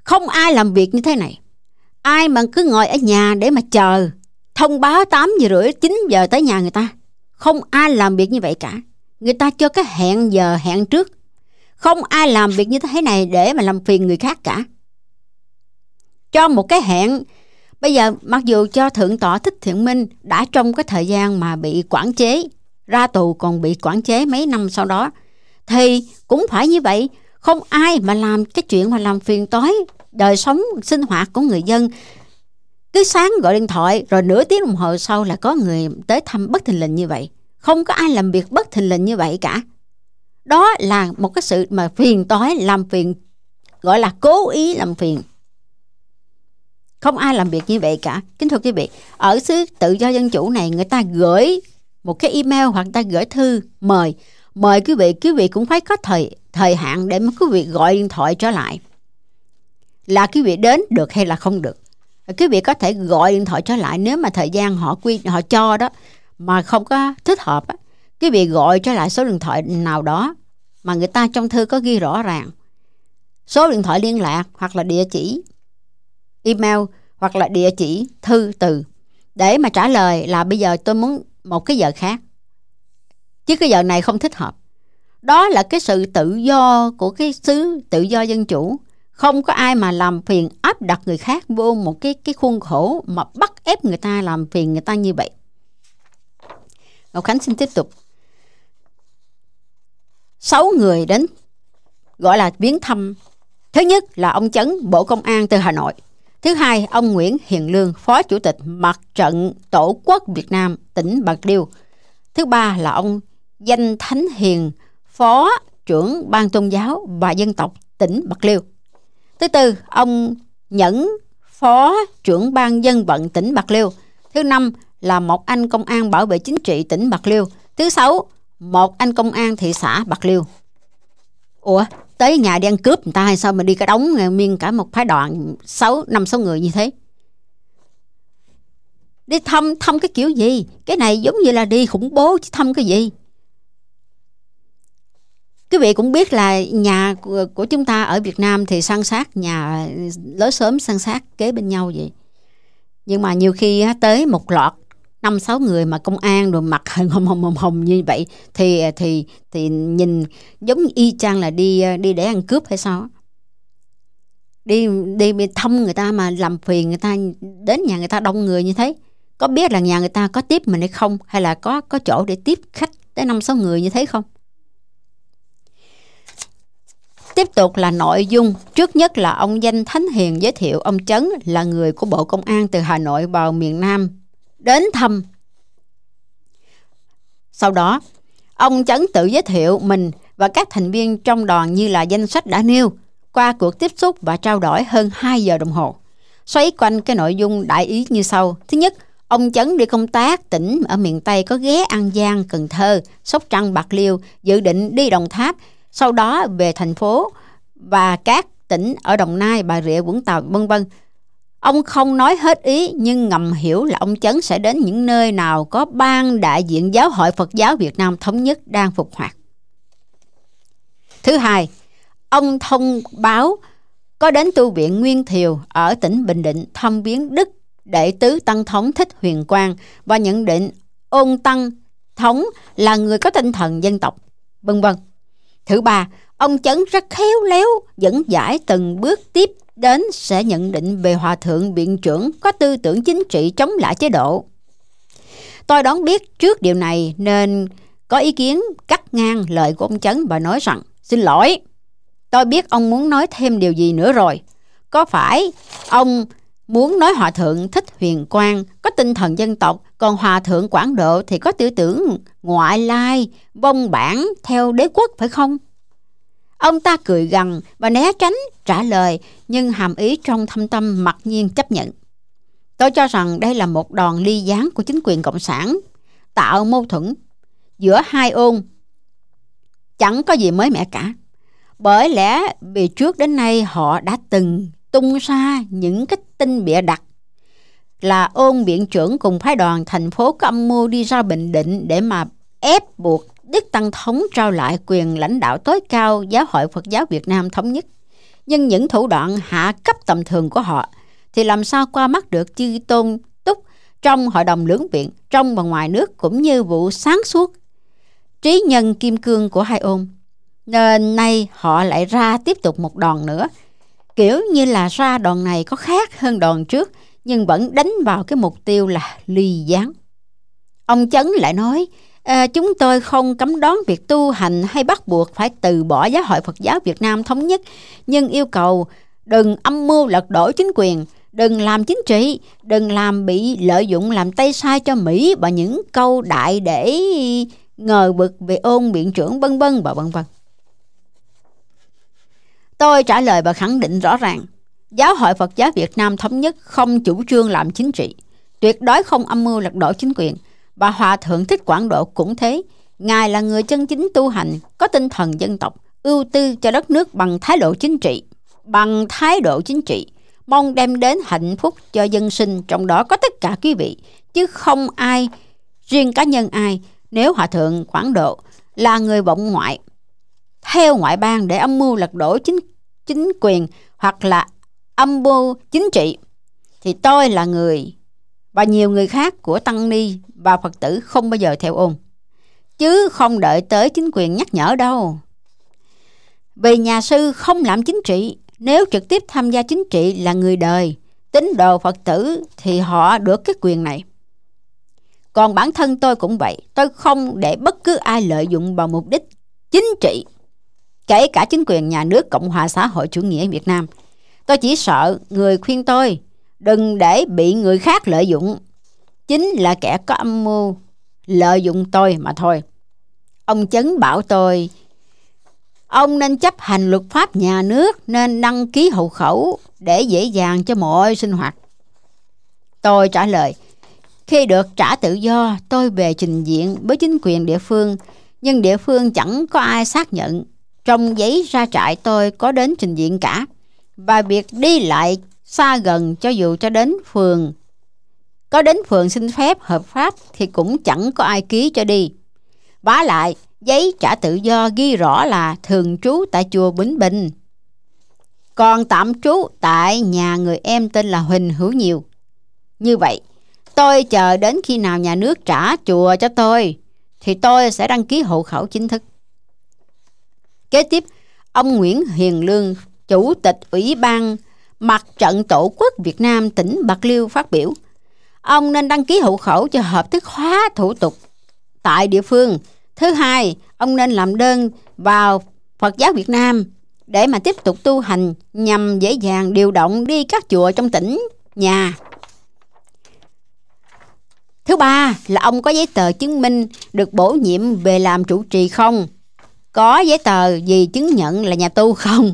Không ai làm việc như thế này. Ai mà cứ ngồi ở nhà để mà chờ thông báo tám giờ rưỡi, chín giờ tới nhà người ta. Không ai làm việc như vậy cả. Người ta cho cái hẹn giờ hẹn trước. Không ai làm việc như thế này để mà làm phiền người khác cả. Cho một cái hẹn. Bây giờ mặc dù cho Thượng tọa Thích Thiện Minh đã trong cái thời gian mà bị quản chế, ra tù còn bị quản chế mấy năm sau đó, thì cũng phải như vậy. Không ai mà làm cái chuyện mà làm phiền toái đời sống sinh hoạt của người dân. Cứ sáng gọi điện thoại rồi nửa tiếng đồng hồ sau là có người tới thăm bất thình lình như vậy. Không có ai làm việc bất thình lình như vậy cả. Đó là một cái sự mà phiền toái, làm phiền, gọi là cố ý làm phiền. Không ai làm việc như vậy cả. Kính thưa quý vị, ở xứ tự do dân chủ này, người ta gửi một cái email hoặc người ta gửi thư mời. Mời quý vị, quý vị cũng phải có thời thời hạn để mà quý vị gọi điện thoại trở lại. Là quý vị đến được hay là không được. Quý vị có thể gọi điện thoại trở lại nếu mà thời gian họ quy họ cho đó mà không có thích hợp á. Quý vị gọi trở lại số điện thoại nào đó mà người ta trong thư có ghi rõ ràng số điện thoại liên lạc hoặc là địa chỉ email hoặc là địa chỉ thư từ để mà trả lời là bây giờ tôi muốn một cái giờ khác, chứ cái giờ này không thích hợp. Đó là cái sự tự do của cái xứ tự do dân chủ. Không có ai mà làm phiền áp đặt người khác vô một cái, cái khuôn khổ mà bắt ép người ta làm phiền người ta như vậy. Ngọc Khánh xin tiếp tục. Sáu người đến gọi là viếng thăm. Thứ nhất là ông Chấn, Bộ Công an từ Hà Nội. Thứ hai, ông Nguyễn Hiền Lương, Phó Chủ tịch Mặt trận Tổ quốc Việt Nam tỉnh Bạc Liêu. Thứ ba là ông Danh Thánh Hiền, Phó trưởng Ban Tôn giáo và Dân tộc tỉnh Bạc Liêu. Thứ tư, ông Nhẫn, Phó trưởng Ban Dân vận tỉnh Bạc Liêu. Thứ năm là một anh công an bảo vệ chính trị tỉnh Bạc Liêu. Thứ sáu, một anh công an thị xã Bạc Liêu. Ủa, tới nhà đi ăn cướp người ta hay sao mà đi cả đống miên cả một phái đoàn sáu năm sáu người như thế? Đi thăm thăm cái kiểu gì? Cái này giống như là đi khủng bố chứ thăm cái gì? Quý vị cũng biết là nhà của, của chúng ta ở Việt Nam thì san sát, nhà lối xóm san sát kế bên nhau vậy. Nhưng mà nhiều khi tới một loạt năm sáu người mà công an rồi mặt hồng hồng hồng hồng như vậy thì thì thì nhìn giống y chang là đi đi để ăn cướp hay sao? Đi đi thăm người ta mà làm phiền người ta, đến nhà người ta đông người như thế. Có biết là nhà người ta có tiếp mình hay không, hay là có có chỗ để tiếp khách tới năm sáu người như thế không? Tiếp tục là nội dung. Trước nhất là ông Danh Thánh Hiền giới thiệu ông Chấn là người của Bộ Công an từ Hà Nội vào miền Nam đến thăm. Sau đó, ông Chấn tự giới thiệu mình và các thành viên trong đoàn như là danh sách đã nêu. Qua cuộc tiếp xúc và trao đổi hơn hai giờ đồng hồ, xoay quanh cái nội dung đại ý như sau. Thứ nhất, ông Chấn đi công tác tỉnh ở miền Tây, có ghé An Giang, Cần Thơ, Sóc Trăng, Bạc Liêu, dự định đi Đồng Tháp, sau đó về thành phố và các tỉnh ở Đồng Nai, Bà Rịa, Vũng Tàu, vân vân. Ông không nói hết ý nhưng ngầm hiểu là ông Chấn sẽ đến những nơi nào có ban đại diện Giáo hội Phật giáo Việt Nam Thống nhất đang phục hoạt. Thứ hai, ông thông báo có đến tu viện Nguyên Thiều ở tỉnh Bình Định thăm viếng Đức Đệ tứ Tăng thống Thích Huyền Quang và nhận định Ôn Tăng thống là người có tinh thần dân tộc, vân vân. Thứ ba, ông Chấn rất khéo léo dẫn giải từng bước tiếp đến sẽ nhận định về Hòa thượng viện trưởng có tư tưởng chính trị chống lại chế độ. Tôi đoán biết trước điều này nên có ý kiến cắt ngang lời của ông Chấn và nói rằng: xin lỗi, tôi biết ông muốn nói thêm điều gì nữa rồi. Có phải ông muốn nói Hòa thượng Thích Huyền Quang có tinh thần dân tộc, còn Hòa thượng Quảng Độ thì có tư tưởng ngoại lai, vong bản theo đế quốc phải không? Ông ta cười gằn và né tránh trả lời, nhưng hàm ý trong thâm tâm mặc nhiên chấp nhận. Tôi cho rằng đây là một đòn ly gián của chính quyền Cộng sản, tạo mâu thuẫn giữa hai ôn. Chẳng có gì mới mẻ cả. Bởi lẽ vì trước đến nay họ đã từng tung ra những cái tin bịa đặt là ôn viện trưởng cùng phái đoàn thành phố có âm mưu đi ra Bình Định để mà ép buộc Đức Tăng thống trao lại quyền lãnh đạo tối cao Giáo hội Phật giáo Việt Nam Thống nhất. nhưng những thủ đoạn hạ cấp tầm thường của họ thì làm sao qua mắt được chư tôn túc trong hội đồng lưỡng viện, trong và ngoài nước, cũng như vụ sáng suốt trí nhân kim cương của hai ôn. Nên nay họ lại ra tiếp tục một đòn nữa, kiểu như là ra đòn này có khác hơn đòn trước, nhưng vẫn đánh vào cái mục tiêu là ly gián. Ông Chấn lại nói, à, chúng tôi không cấm đoán việc tu hành hay bắt buộc phải từ bỏ Giáo hội Phật giáo Việt Nam Thống nhất, nhưng yêu cầu đừng âm mưu lật đổ chính quyền, đừng làm chính trị, đừng làm bị lợi dụng làm tay sai cho Mỹ bằng những câu đại để ngờ vực về ôn biện trưởng vân vân và vân vân. Tôi trả lời và khẳng định rõ ràng, Giáo hội Phật giáo Việt Nam Thống nhất không chủ trương làm chính trị, tuyệt đối không âm mưu lật đổ chính quyền, và Hòa Thượng Thích Quảng Độ cũng thế. Ngài là người chân chính tu hành, có tinh thần dân tộc, ưu tư cho đất nước bằng thái độ chính trị, bằng thái độ chính trị, mong đem đến hạnh phúc cho dân sinh, trong đó có tất cả quý vị, chứ không ai riêng cá nhân ai. Nếu Hòa Thượng Quảng Độ là người vọng ngoại, theo ngoại bang để âm mưu lật đổ chính chính quyền hoặc là âm mưu chính trị, thì tôi là người và nhiều người khác của tăng ni và Phật tử không bao giờ theo ôn, chứ không đợi tới chính quyền nhắc nhở đâu. Vì nhà sư không làm chính trị, nếu trực tiếp tham gia chính trị là người đời, tín đồ Phật tử, thì họ được cái quyền này. Còn bản thân tôi cũng vậy, tôi không để bất cứ ai lợi dụng vào mục đích chính trị, kể cả chính quyền nhà nước Cộng hòa xã hội chủ nghĩa Việt Nam. Tôi chỉ sợ người khuyên tôi đừng để bị người khác lợi dụng, chính là kẻ có âm mưu lợi dụng tôi mà thôi. Ông Chấn bảo tôi, ông nên chấp hành luật pháp nhà nước, nên đăng ký hộ khẩu để dễ dàng cho mọi sinh hoạt. Tôi trả lời, khi được trả tự do, tôi về trình diện với chính quyền địa phương, nhưng địa phương chẳng có ai xác nhận trong giấy ra trại tôi có đến trình diện cả, và việc đi lại xa gần, cho dù cho đến phường, có đến phường xin phép hợp pháp thì cũng chẳng có ai ký cho đi. Vả lại, giấy trả tự do ghi rõ là thường trú tại chùa Vĩnh Bình, còn tạm trú tại nhà người em tên là Huỳnh Hữu Nhiều. Như vậy, tôi chờ đến khi nào nhà nước trả chùa cho tôi thì tôi sẽ đăng ký hộ khẩu chính thức. Kế tiếp, ông Nguyễn Hiền Lương, Chủ tịch Ủy ban Mặt trận Tổ quốc Việt Nam tỉnh Bạc Liêu phát biểu, ông nên đăng ký hộ khẩu cho hợp thức hóa thủ tục tại địa phương. Thứ hai, ông nên làm đơn vào Phật giáo Việt Nam để mà tiếp tục tu hành, nhằm dễ dàng điều động đi các chùa trong tỉnh nhà. Thứ ba là ông có giấy tờ chứng minh được bổ nhiệm về làm trụ trì không? Có giấy tờ gì chứng nhận là nhà tu không?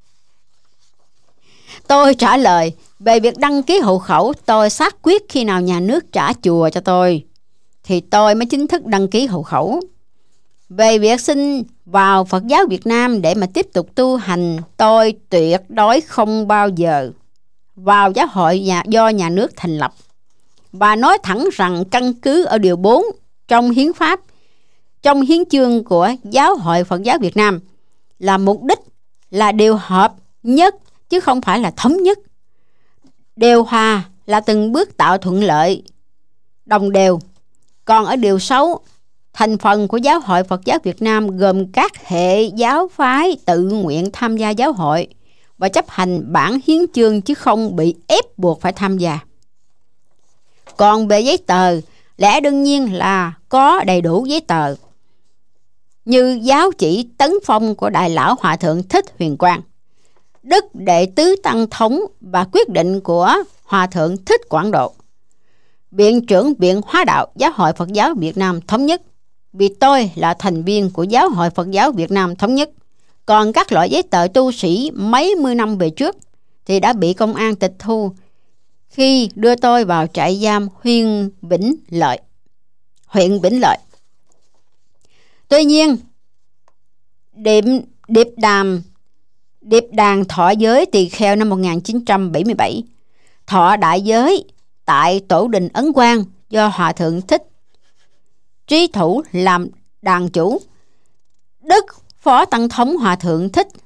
Tôi trả lời, về việc đăng ký hộ khẩu, tôi xác quyết khi nào nhà nước trả chùa cho tôi thì tôi mới chính thức đăng ký hộ khẩu. Về việc xin vào Phật giáo Việt Nam để mà tiếp tục tu hành, tôi tuyệt đối không bao giờ vào giáo hội nhà, do nhà nước thành lập. Và nói thẳng rằng căn cứ ở điều bốn trong hiến pháp, trong hiến chương của Giáo hội Phật giáo Việt Nam, là mục đích là điều hợp nhất chứ không phải là thống nhất. Điều hòa là từng bước tạo thuận lợi đồng đều. Còn ở điều sáu, thành phần của Giáo hội Phật giáo Việt Nam gồm các hệ giáo phái tự nguyện tham gia giáo hội và chấp hành bản hiến chương, chứ không bị ép buộc phải tham gia. Còn về giấy tờ, lẽ đương nhiên là có đầy đủ giấy tờ, như giáo chỉ tấn phong của Đại lão Hòa thượng Thích Huyền Quang, Đức Đệ tứ Tăng thống và quyết định của Hòa thượng Thích Quảng Độ, Viện trưởng Viện Hóa đạo Giáo hội Phật giáo Việt Nam Thống nhất, vì tôi là thành viên của Giáo hội Phật giáo Việt Nam Thống nhất. Còn các loại giấy tờ tu sĩ mấy mươi năm về trước thì đã bị công an tịch thu khi đưa tôi vào trại giam huyện Vĩnh Lợi. Huyện Vĩnh Lợi. Tuy nhiên, điệp, điệp đàm điệp đàn thọ giới tỳ kheo năm một nghìn chín trăm bảy mươi bảy, thọ đại giới tại Tổ đình Ấn Quang do Hòa thượng Thích Trí Thủ làm đàn chủ. Đức Phó Tăng thống Hòa thượng Thích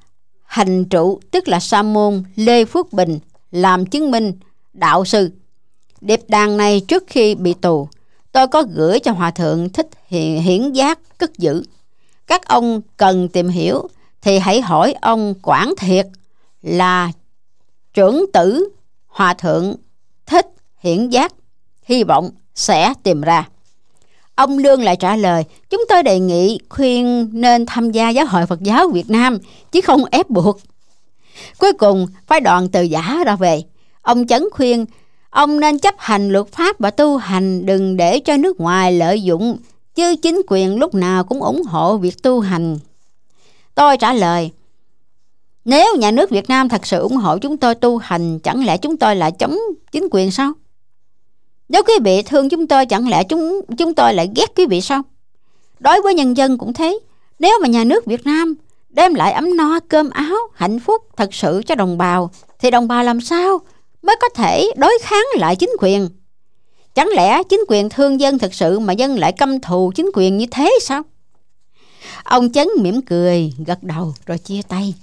hành trụ, tức là sa môn Lê Phước Bình, làm chứng minh đạo sư. Điệp đàn này trước khi bị tù, tôi có gửi cho Hòa Thượng Thích Hiển Giác cất giữ. Các ông cần tìm hiểu thì hãy hỏi ông Quảng Thiệt, là trưởng tử Hòa Thượng Thích Hiển Giác, hy vọng sẽ tìm ra. Ông Lương lại trả lời, chúng tôi đề nghị khuyên nên tham gia Giáo hội Phật giáo Việt Nam, chứ không ép buộc. Cuối cùng, phái đoàn từ giả ra về. Ông Chấn khuyên, ông nên chấp hành luật pháp và tu hành, đừng để cho nước ngoài lợi dụng, chứ chính quyền lúc nào cũng ủng hộ việc tu hành. Tôi trả lời, nếu nhà nước Việt Nam thật sự ủng hộ chúng tôi tu hành, chẳng lẽ chúng tôi lại chống chính quyền sao? Nếu quý vị thương chúng tôi, chẳng lẽ chúng chúng tôi lại ghét quý vị sao? Đối với nhân dân cũng thế. Nếu mà nhà nước Việt Nam đem lại ấm no, cơm áo, hạnh phúc thật sự cho đồng bào, thì đồng bào làm sao mới có thể đối kháng lại chính quyền? Chẳng lẽ chính quyền thương dân thật sự mà dân lại căm thù chính quyền như thế sao? Ông Chấn mỉm cười, gật đầu rồi chia tay.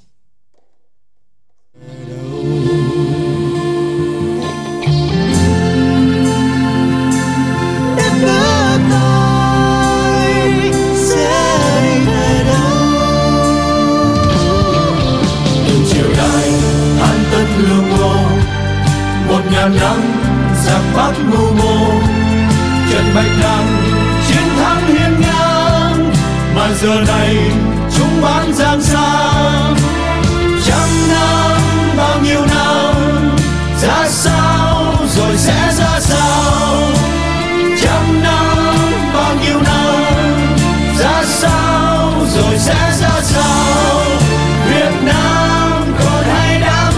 Một ngàn năm giặc Bắc mưu mô, trận bạch đằng chiến thắng hiên ngang, mà giờ này chúng bán giang sang. Trăm năm bao nhiêu năm ra sao rồi sẽ ra sao? Trăm năm bao nhiêu năm ra sao rồi sẽ ra sao? Việt Nam còn hay đã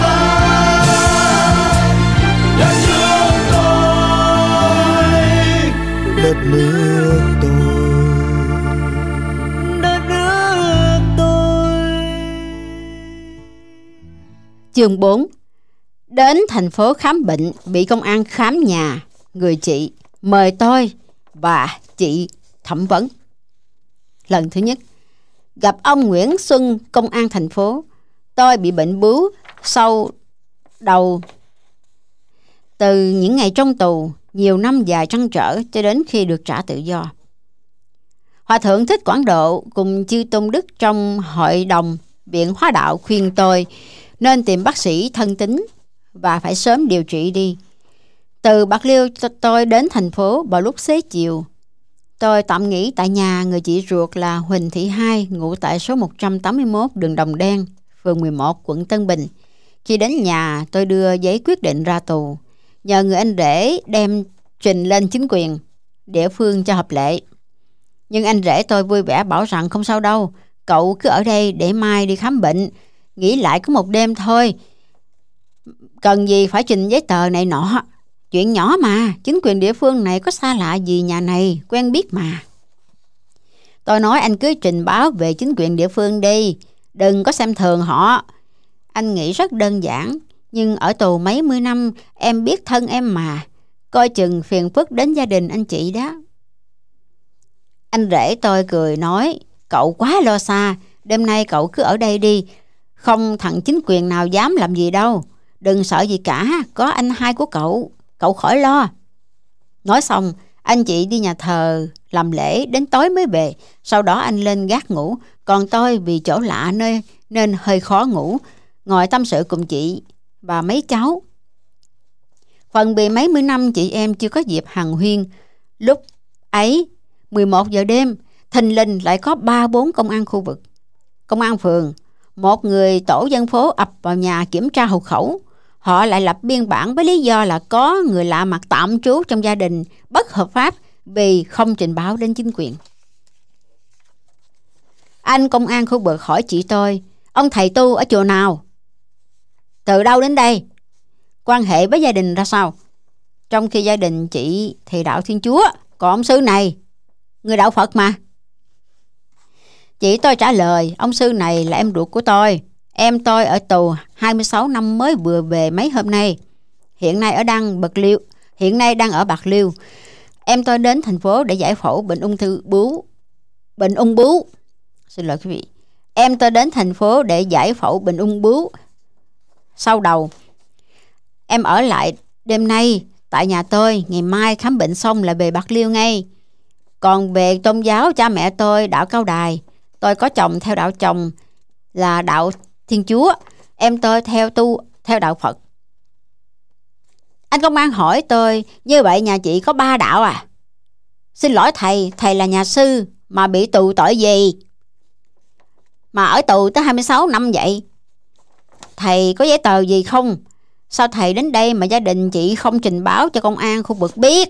đất nước tôi, đất nước tôi. Chương bốn. Đến thành phố khám bệnh, bị công an khám nhà, người chị mời tôi và chị thẩm vấn. Lần thứ nhất, gặp ông Nguyễn Xuân, công an thành phố. Tôi bị bệnh bướu sau đầu từ những ngày trong tù, nhiều năm dài trăn trở cho đến khi được trả tự do. Hòa Thượng Thích Quảng Độ cùng chư Tôn Đức trong hội đồng Viện Hóa Đạo khuyên tôi nên tìm bác sĩ thân tín và phải sớm điều trị đi. Từ Bạc Liêu tôi đến thành phố vào lúc xế chiều. Tôi tạm nghỉ tại nhà người chị ruột là Huỳnh Thị Hai, ngụ tại số một trăm tám mươi mốt đường Đồng Đen, phường mười một, quận Tân Bình. Khi đến nhà, tôi đưa giấy quyết định ra tù, nhờ người anh rể đem trình lên chính quyền địa phương cho hợp lệ. Nhưng anh rể tôi vui vẻ bảo rằng không sao đâu, cậu cứ ở đây để mai đi khám bệnh, nghỉ lại có một đêm thôi, cần gì phải trình giấy tờ này nọ, chuyện nhỏ mà, chính quyền địa phương này có xa lạ gì nhà này, quen biết mà. Tôi nói anh cứ trình báo về chính quyền địa phương đi, đừng có xem thường họ. Anh nghĩ rất đơn giản, nhưng ở tù mấy mươi năm em biết thân em mà, coi chừng phiền phức đến gia đình anh chị đó. Anh rể tôi cười nói, cậu quá lo xa, đêm nay cậu cứ ở đây đi, không thằng chính quyền nào dám làm gì đâu, đừng sợ gì cả, có anh hai của cậu, cậu khỏi lo. Nói xong, anh chị đi nhà thờ làm lễ đến tối mới về, sau đó anh lên gác ngủ, còn tôi vì chỗ lạ nơi nên hơi khó ngủ, ngồi tâm sự cùng chị và mấy cháu. Phần vì mấy mươi năm chị em chưa có dịp hàn huyên, lúc ấy mười một giờ đêm, thình lình lại có ba bốn công an khu vực, công an phường, một người tổ dân phố ập vào nhà kiểm tra hộ khẩu. Họ lại lập biên bản với lý do là có người lạ mặt tạm trú trong gia đình bất hợp pháp vì không trình báo đến chính quyền. Anh công an khu vực hỏi chị tôi, ông thầy tu ở chùa nào? Từ đâu đến đây? Quan hệ với gia đình ra sao? Trong khi gia đình chị thì đạo Thiên Chúa, còn ông sư này, người đạo Phật mà. Chị tôi trả lời, ông sư này là em ruột của tôi. Em tôi ở tù hai mươi sáu năm mới vừa về mấy hôm nay. Hiện nay ở đang Bạc Liêu, hiện nay đang ở Bạc Liêu. Em tôi đến thành phố để giải phẫu bệnh ung thư bướu, bệnh ung bướu. Xin lỗi quý vị. Em tôi đến thành phố để giải phẫu bệnh ung bướu sau đầu. Em ở lại đêm nay tại nhà tôi, ngày mai khám bệnh xong là về Bạc Liêu ngay. Còn về tôn giáo, cha mẹ tôi đạo Cao Đài, tôi có chồng theo đạo chồng là đạo Thiên Chúa, em tôi theo tu theo đạo Phật. Anh công an hỏi tôi, như vậy nhà chị có ba đạo à? Xin lỗi thầy, thầy là nhà sư mà bị tù tội gì mà ở tù tới hai mươi sáu năm vậy? Thầy có giấy tờ gì không? Sao thầy đến đây mà gia đình chị không trình báo cho công an khu vực biết?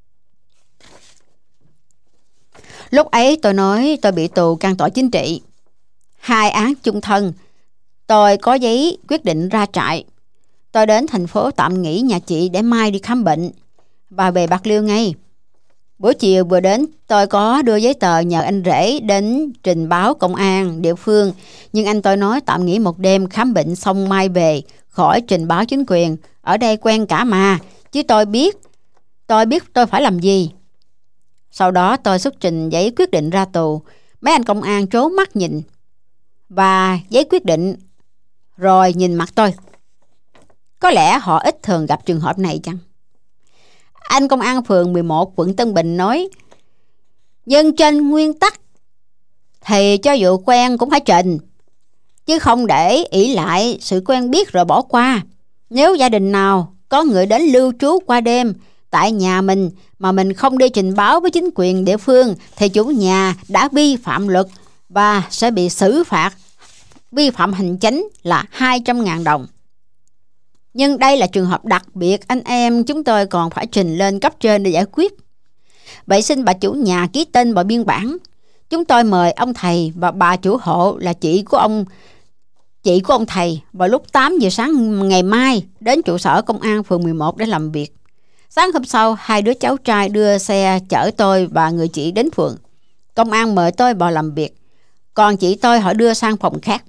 Lúc ấy tôi nói tôi bị tù can tội chính trị, hai án chung thân. Tôi có giấy quyết định ra trại. Tôi đến thành phố tạm nghỉ nhà chị để mai đi khám bệnh và về Bạc Liêu ngay. Buổi chiều vừa đến, tôi có đưa giấy tờ nhờ anh rể đến trình báo công an địa phương, nhưng anh tôi nói tạm nghỉ một đêm khám bệnh xong mai về, khỏi trình báo chính quyền. Ở đây quen cả mà, chứ tôi biết, tôi biết tôi phải làm gì. Sau đó tôi xuất trình giấy quyết định ra tù. Mấy anh công an trố mắt nhìn và giấy quyết định rồi nhìn mặt tôi. Có lẽ họ ít thường gặp trường hợp này chăng? Anh công an phường mười một quận Tân Bình nói, nhưng trên nguyên tắc thì cho dù quen cũng phải trình, chứ không để ỷ lại sự quen biết rồi bỏ qua. Nếu gia đình nào có người đến lưu trú qua đêm tại nhà mình mà mình không đi trình báo với chính quyền địa phương thì chủ nhà đã vi phạm luật và sẽ bị xử phạt vi phạm hành chính là hai trăm ngàn đồng. Nhưng đây là trường hợp đặc biệt, anh em chúng tôi còn phải trình lên cấp trên để giải quyết. Vậy xin bà chủ nhà ký tên vào biên bản. Chúng tôi mời ông thầy và bà chủ hộ là chị của ông chị của ông thầy vào lúc tám giờ sáng ngày mai đến trụ sở công an phường mười một để làm việc. Sáng hôm sau, hai đứa cháu trai đưa xe chở tôi và người chị đến phường. Công an mời tôi vào làm việc, còn chị tôi họ đưa sang phòng khác.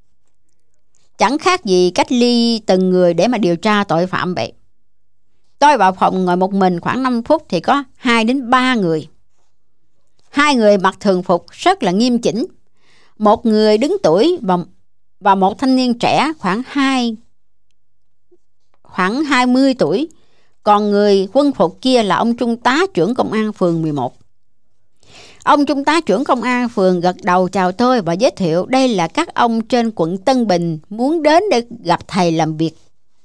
Chẳng khác gì cách ly từng người để mà điều tra tội phạm vậy. Tôi vào phòng ngồi một mình khoảng năm phút thì có hai đến ba người. Hai người mặc thường phục rất là nghiêm chỉnh. Một người đứng tuổi và, và một thanh niên trẻ khoảng hai khoảng hai mươi tuổi. Còn người quân phục kia là ông trung tá trưởng công an phường mười một. Ông trung tá trưởng công an phường gật đầu chào tôi và giới thiệu đây là các ông trên quận Tân Bình muốn đến để gặp thầy làm việc.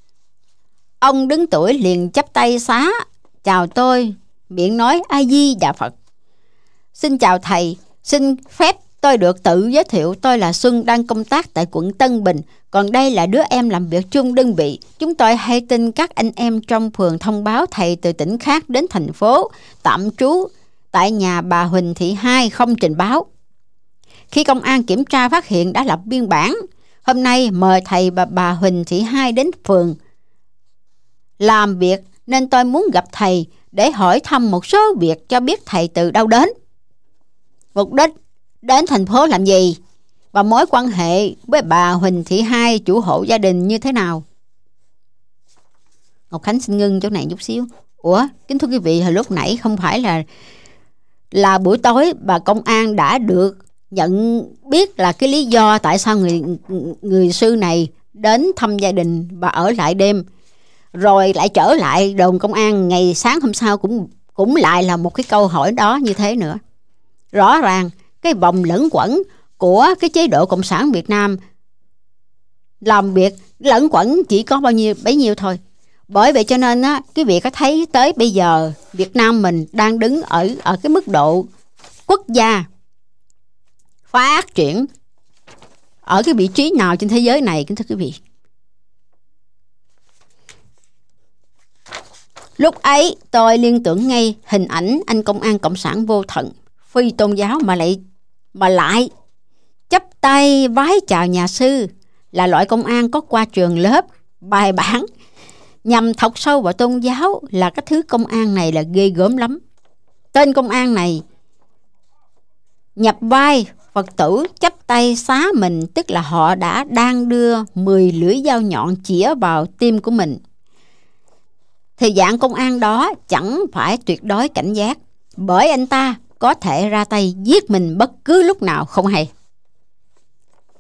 Ông đứng tuổi liền chắp tay xá chào tôi, miệng nói A Di Đà Phật. Xin chào thầy, xin phép tôi được tự giới thiệu, tôi là Xuân đang công tác tại quận Tân Bình, còn đây là đứa em làm việc chung đơn vị. Chúng tôi hay tin các anh em trong phường thông báo thầy từ tỉnh khác đến thành phố tạm trú tại nhà bà Huỳnh Thị Hai không trình báo. Khi công an kiểm tra phát hiện đã lập biên bản. Hôm nay mời thầy và bà Huỳnh Thị Hai đến phường làm việc nên tôi muốn gặp thầy để hỏi thăm một số việc, cho biết thầy từ đâu đến, mục đích đến thành phố làm gì và mối quan hệ với bà Huỳnh Thị Hai chủ hộ gia đình như thế nào. Ngọc Khánh xin ngưng chỗ này chút xíu. Ủa, kính thưa quý vị, hồi lúc nãy không phải là là buổi tối bà công an đã được nhận biết là cái lý do tại sao người người sư này đến thăm gia đình và ở lại đêm, rồi lại trở lại đồn công an ngày sáng hôm sau cũng cũng lại là một cái câu hỏi đó như thế nữa. Rõ ràng cái vòng lẫn quẩn của cái chế độ cộng sản Việt Nam làm việc lẫn quẩn chỉ có bao nhiêu bấy nhiêu thôi. Bởi vậy cho nên á, quý vị có thấy tới bây giờ Việt Nam mình đang đứng ở ở cái mức độ quốc gia phát triển ở cái vị trí nào trên thế giới này, kính thưa quý vị. Lúc ấy tôi liên tưởng ngay hình ảnh anh công an cộng sản vô thần, phi tôn giáo mà lại mà lại chắp tay vái chào nhà sư, là loại công an có qua trường lớp bài bản nhằm thọc sâu vào tôn giáo. Là cái thứ công an này là ghê gớm lắm. Tên công an này nhập vai Phật tử chắp tay xá mình, tức là họ đã đang đưa mười lưỡi dao nhọn chĩa vào tim của mình. Thì dạng công an đó chẳng phải tuyệt đối cảnh giác, bởi anh ta có thể ra tay giết mình bất cứ lúc nào không hay.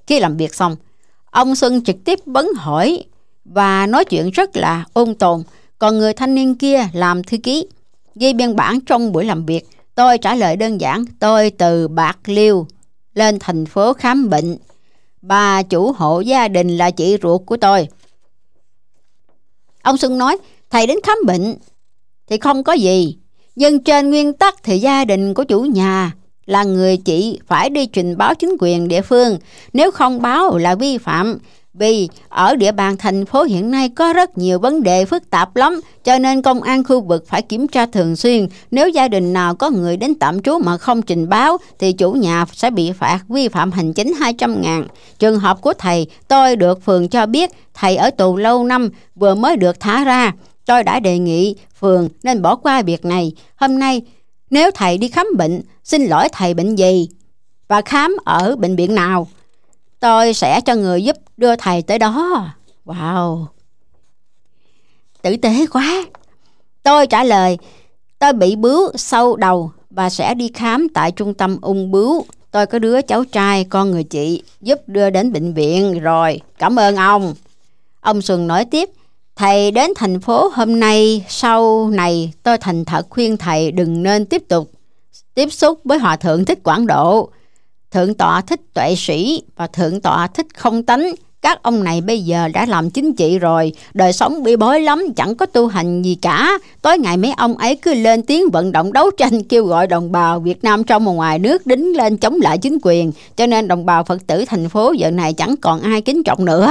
Khi làm việc xong, ông Xuân trực tiếp vấn hỏi và nói chuyện rất là ôn tồn, còn người thanh niên kia làm thư ký, ghi biên bản trong buổi làm việc. Tôi trả lời đơn giản, tôi từ Bạc Liêu lên thành phố khám bệnh. Bà chủ hộ gia đình là chị ruột của tôi. Ông Xuân nói, thầy đến khám bệnh thì không có gì, nhưng trên nguyên tắc thì gia đình của chủ nhà là người chị phải đi trình báo chính quyền địa phương. Nếu không báo là vi phạm. Vì ở địa bàn thành phố hiện nay có rất nhiều vấn đề phức tạp lắm, cho nên công an khu vực phải kiểm tra thường xuyên. Nếu gia đình nào có người đến tạm trú mà không trình báo thì chủ nhà sẽ bị phạt vi phạm hành chính hai trăm ngàn. Trường hợp của thầy, tôi được phường cho biết thầy ở tù lâu năm, vừa mới được thả ra. Tôi đã đề nghị phường nên bỏ qua việc này. Hôm nay nếu thầy đi khám bệnh, xin lỗi thầy bệnh gì và khám ở bệnh viện nào, tôi sẽ cho người giúp đưa thầy tới đó. Wow, tử tế quá. Tôi trả lời, tôi bị bướu sâu đầu và sẽ đi khám tại trung tâm ung bướu. Tôi có đứa cháu trai, con người chị, giúp đưa đến bệnh viện rồi. Cảm ơn ông. Ông Xuân nói tiếp, thầy đến thành phố hôm nay, sau này tôi thành thật khuyên thầy đừng nên tiếp tục tiếp xúc với Hòa Thượng Thích Quảng Độ, Thượng tọa Thích Tuệ Sĩ và Thượng tọa Thích Không Tánh. Các ông này bây giờ đã làm chính trị rồi, đời sống bê bối lắm, chẳng có tu hành gì cả. Tối ngày mấy ông ấy cứ lên tiếng vận động đấu tranh, kêu gọi đồng bào Việt Nam trong và ngoài nước đính lên chống lại chính quyền, cho nên đồng bào Phật tử thành phố giờ này chẳng còn ai kính trọng nữa.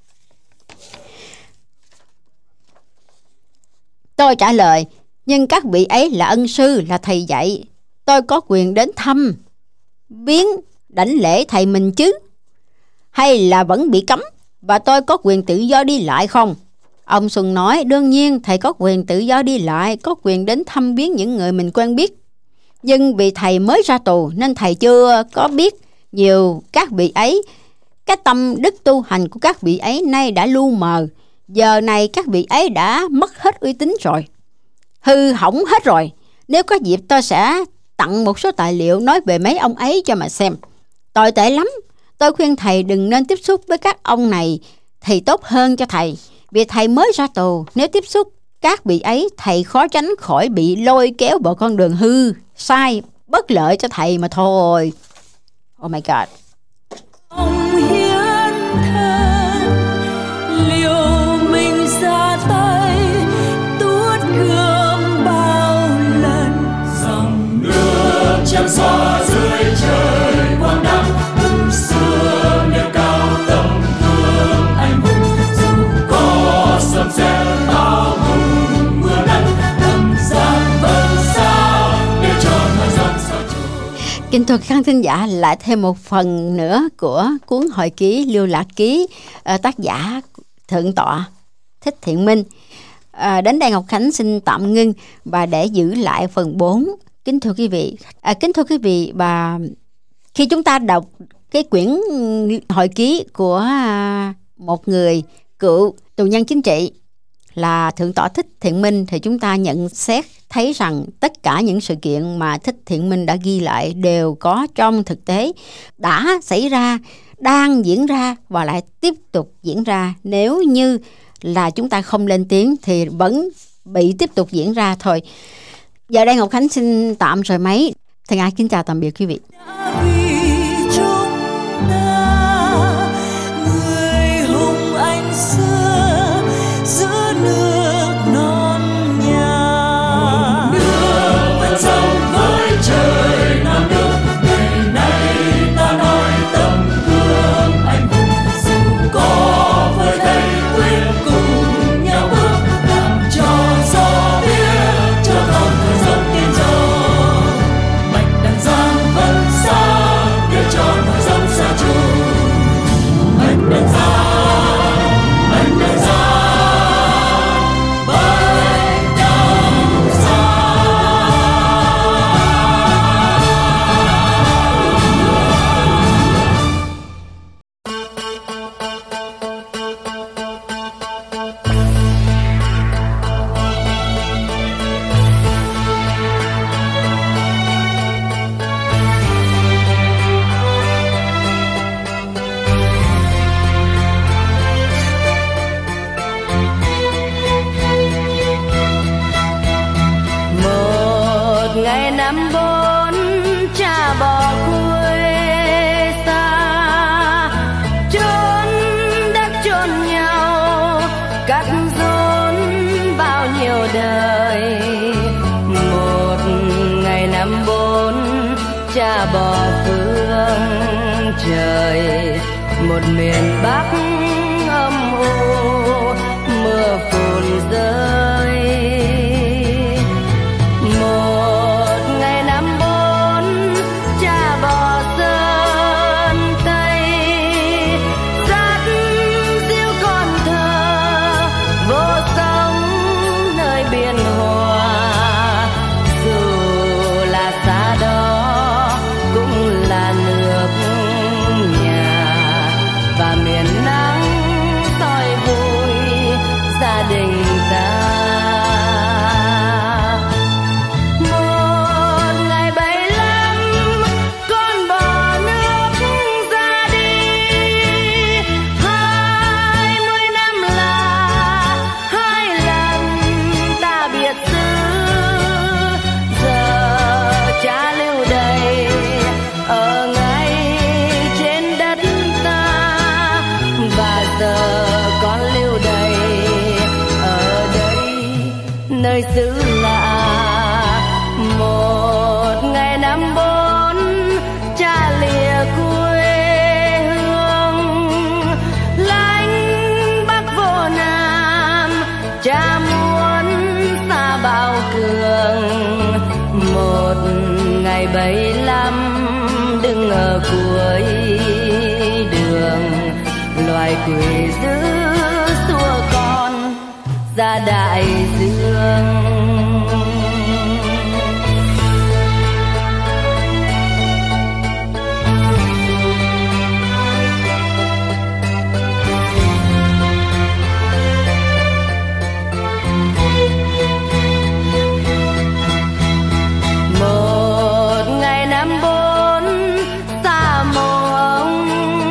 Tôi trả lời, nhưng các vị ấy là ân sư, là thầy dạy, tôi có quyền đến thăm viếng đảnh lễ thầy mình chứ, hay là vẫn bị cấm và tôi có quyền tự do đi lại không? Ông Xuân nói, đương nhiên thầy có quyền tự do đi lại, có quyền đến thăm viếng những người mình quen biết, nhưng vì thầy mới ra tù nên thầy chưa có biết nhiều các vị ấy. Cái tâm đức tu hành của các vị ấy nay đã lu mờ, giờ này các vị ấy đã mất hết uy tín rồi, hư hỏng hết rồi. Nếu có dịp tôi sẽ tặng một số tài liệu nói về mấy ông ấy cho mà xem. Tồi tệ lắm. Tôi khuyên thầy đừng nên tiếp xúc với các ông này thì tốt hơn cho thầy, vì thầy mới ra tù. Nếu tiếp xúc các vị ấy, thầy khó tránh khỏi bị lôi kéo vào con đường hư, sai, bất lợi cho thầy mà thôi. Oh my God. Ông hiến thân liều mình ra tay, tuốt gươm bao lần. Dòng nước chăm xóa dưới trời quang đăng, hùng xưa nêu cao tấm gương anh hùng. Dù có sấm sét bão hùng mưa nắng, tầm gian vẫn sao để cho nó dòng sao trôi. Kính thưa khán thính giả, lại thêm một phần nữa của cuốn hồi ký Lưu Lạc Ký, tác giả Thượng tọa Thích Thiện Minh. À, đến đây Ngọc Khánh xin tạm ngưng và để giữ lại phần bốn. Kính thưa quý vị, à, kính thưa quý vị, và khi chúng ta đọc cái quyển hồi ký của à, một người cựu tù nhân chính trị là Thượng tọa Thích Thiện Minh thì chúng ta nhận xét thấy rằng tất cả những sự kiện mà Thích Thiện Minh đã ghi lại đều có trong thực tế, đã xảy ra, đang diễn ra và lại tiếp tục diễn ra. Nếu như là chúng ta không lên tiếng thì vẫn bị tiếp tục diễn ra thôi. Giờ đây Ngọc Khánh xin tạm rời máy. Thân ái kính chào tạm biệt quý vị. Bạch đằng giang vẫn xa cha bỏ phương trời, một miền Bắc âm u mưa phùn rơi. Một ngày năm bốn cha bỏ sơn Tây, dắt diêu con thơ vô sông nơi biển hòa. Dù là xa đó cũng là nước nhà, và miền nắng soi vui gia đình ta. Một ngày bảy lăm con bỏ nước ra đi, hai mươi năm là hai lần ta biệt xứ. Giờ cha lưu đày ở ngay trên đất ta, và giờ con lưu đày ở đây nơi xứ lạ. Một ngày năm bốn cha lìa quê hương, lánh Bắc vô Nam, cha muốn xa bao cường. Một ngày bảy lăm đứng ở cuối đường, loài quỷ dữ xua con ra đại dương. Một ngày năm bốn xa mồ ông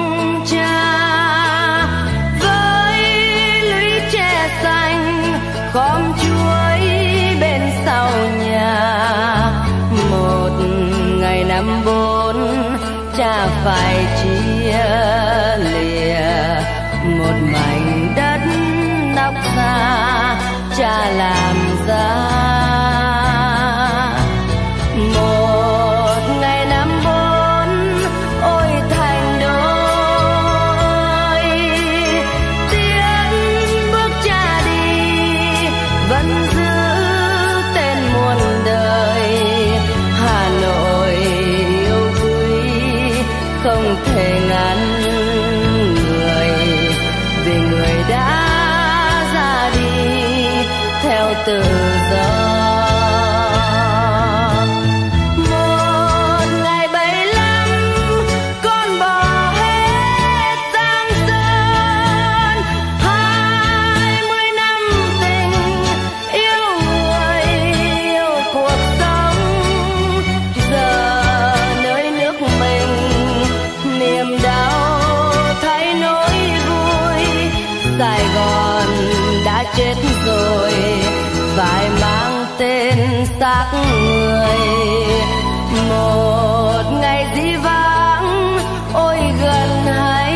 cha, với lũy tre xanh khóm chuối bên sau nhà. Một ngày năm bốn cha phải chia lìa một mảnh đất nóc xa cha làm ra. Một ngày năm bốn ôi thành đôi, tiếng bước cha đi vẫn giữ tên muôn đời. Hà Nội yêu quý không thể ngăn người, vì người đã ra đi theo tự do. Một ngày bảy lăm con bỏ hết Giang Sơn, hai mươi năm tình yêu người yêu cuộc sống. Giờ nơi nước mình niềm đau thay nỗi vui. Sài Gòn đã chết rồi, phải mang tên xác người. Một ngày dĩ vãng ôi gần hay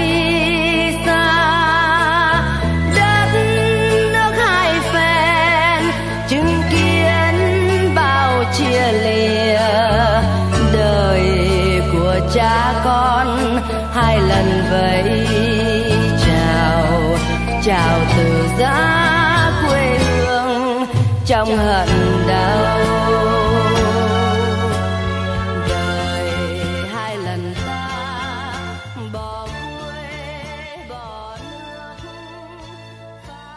xa, đất nước hai phen chứng kiến bao chia lìa. Đời của cha con hai lần vẫy chào, chào từ giã quê hương trong hận đau.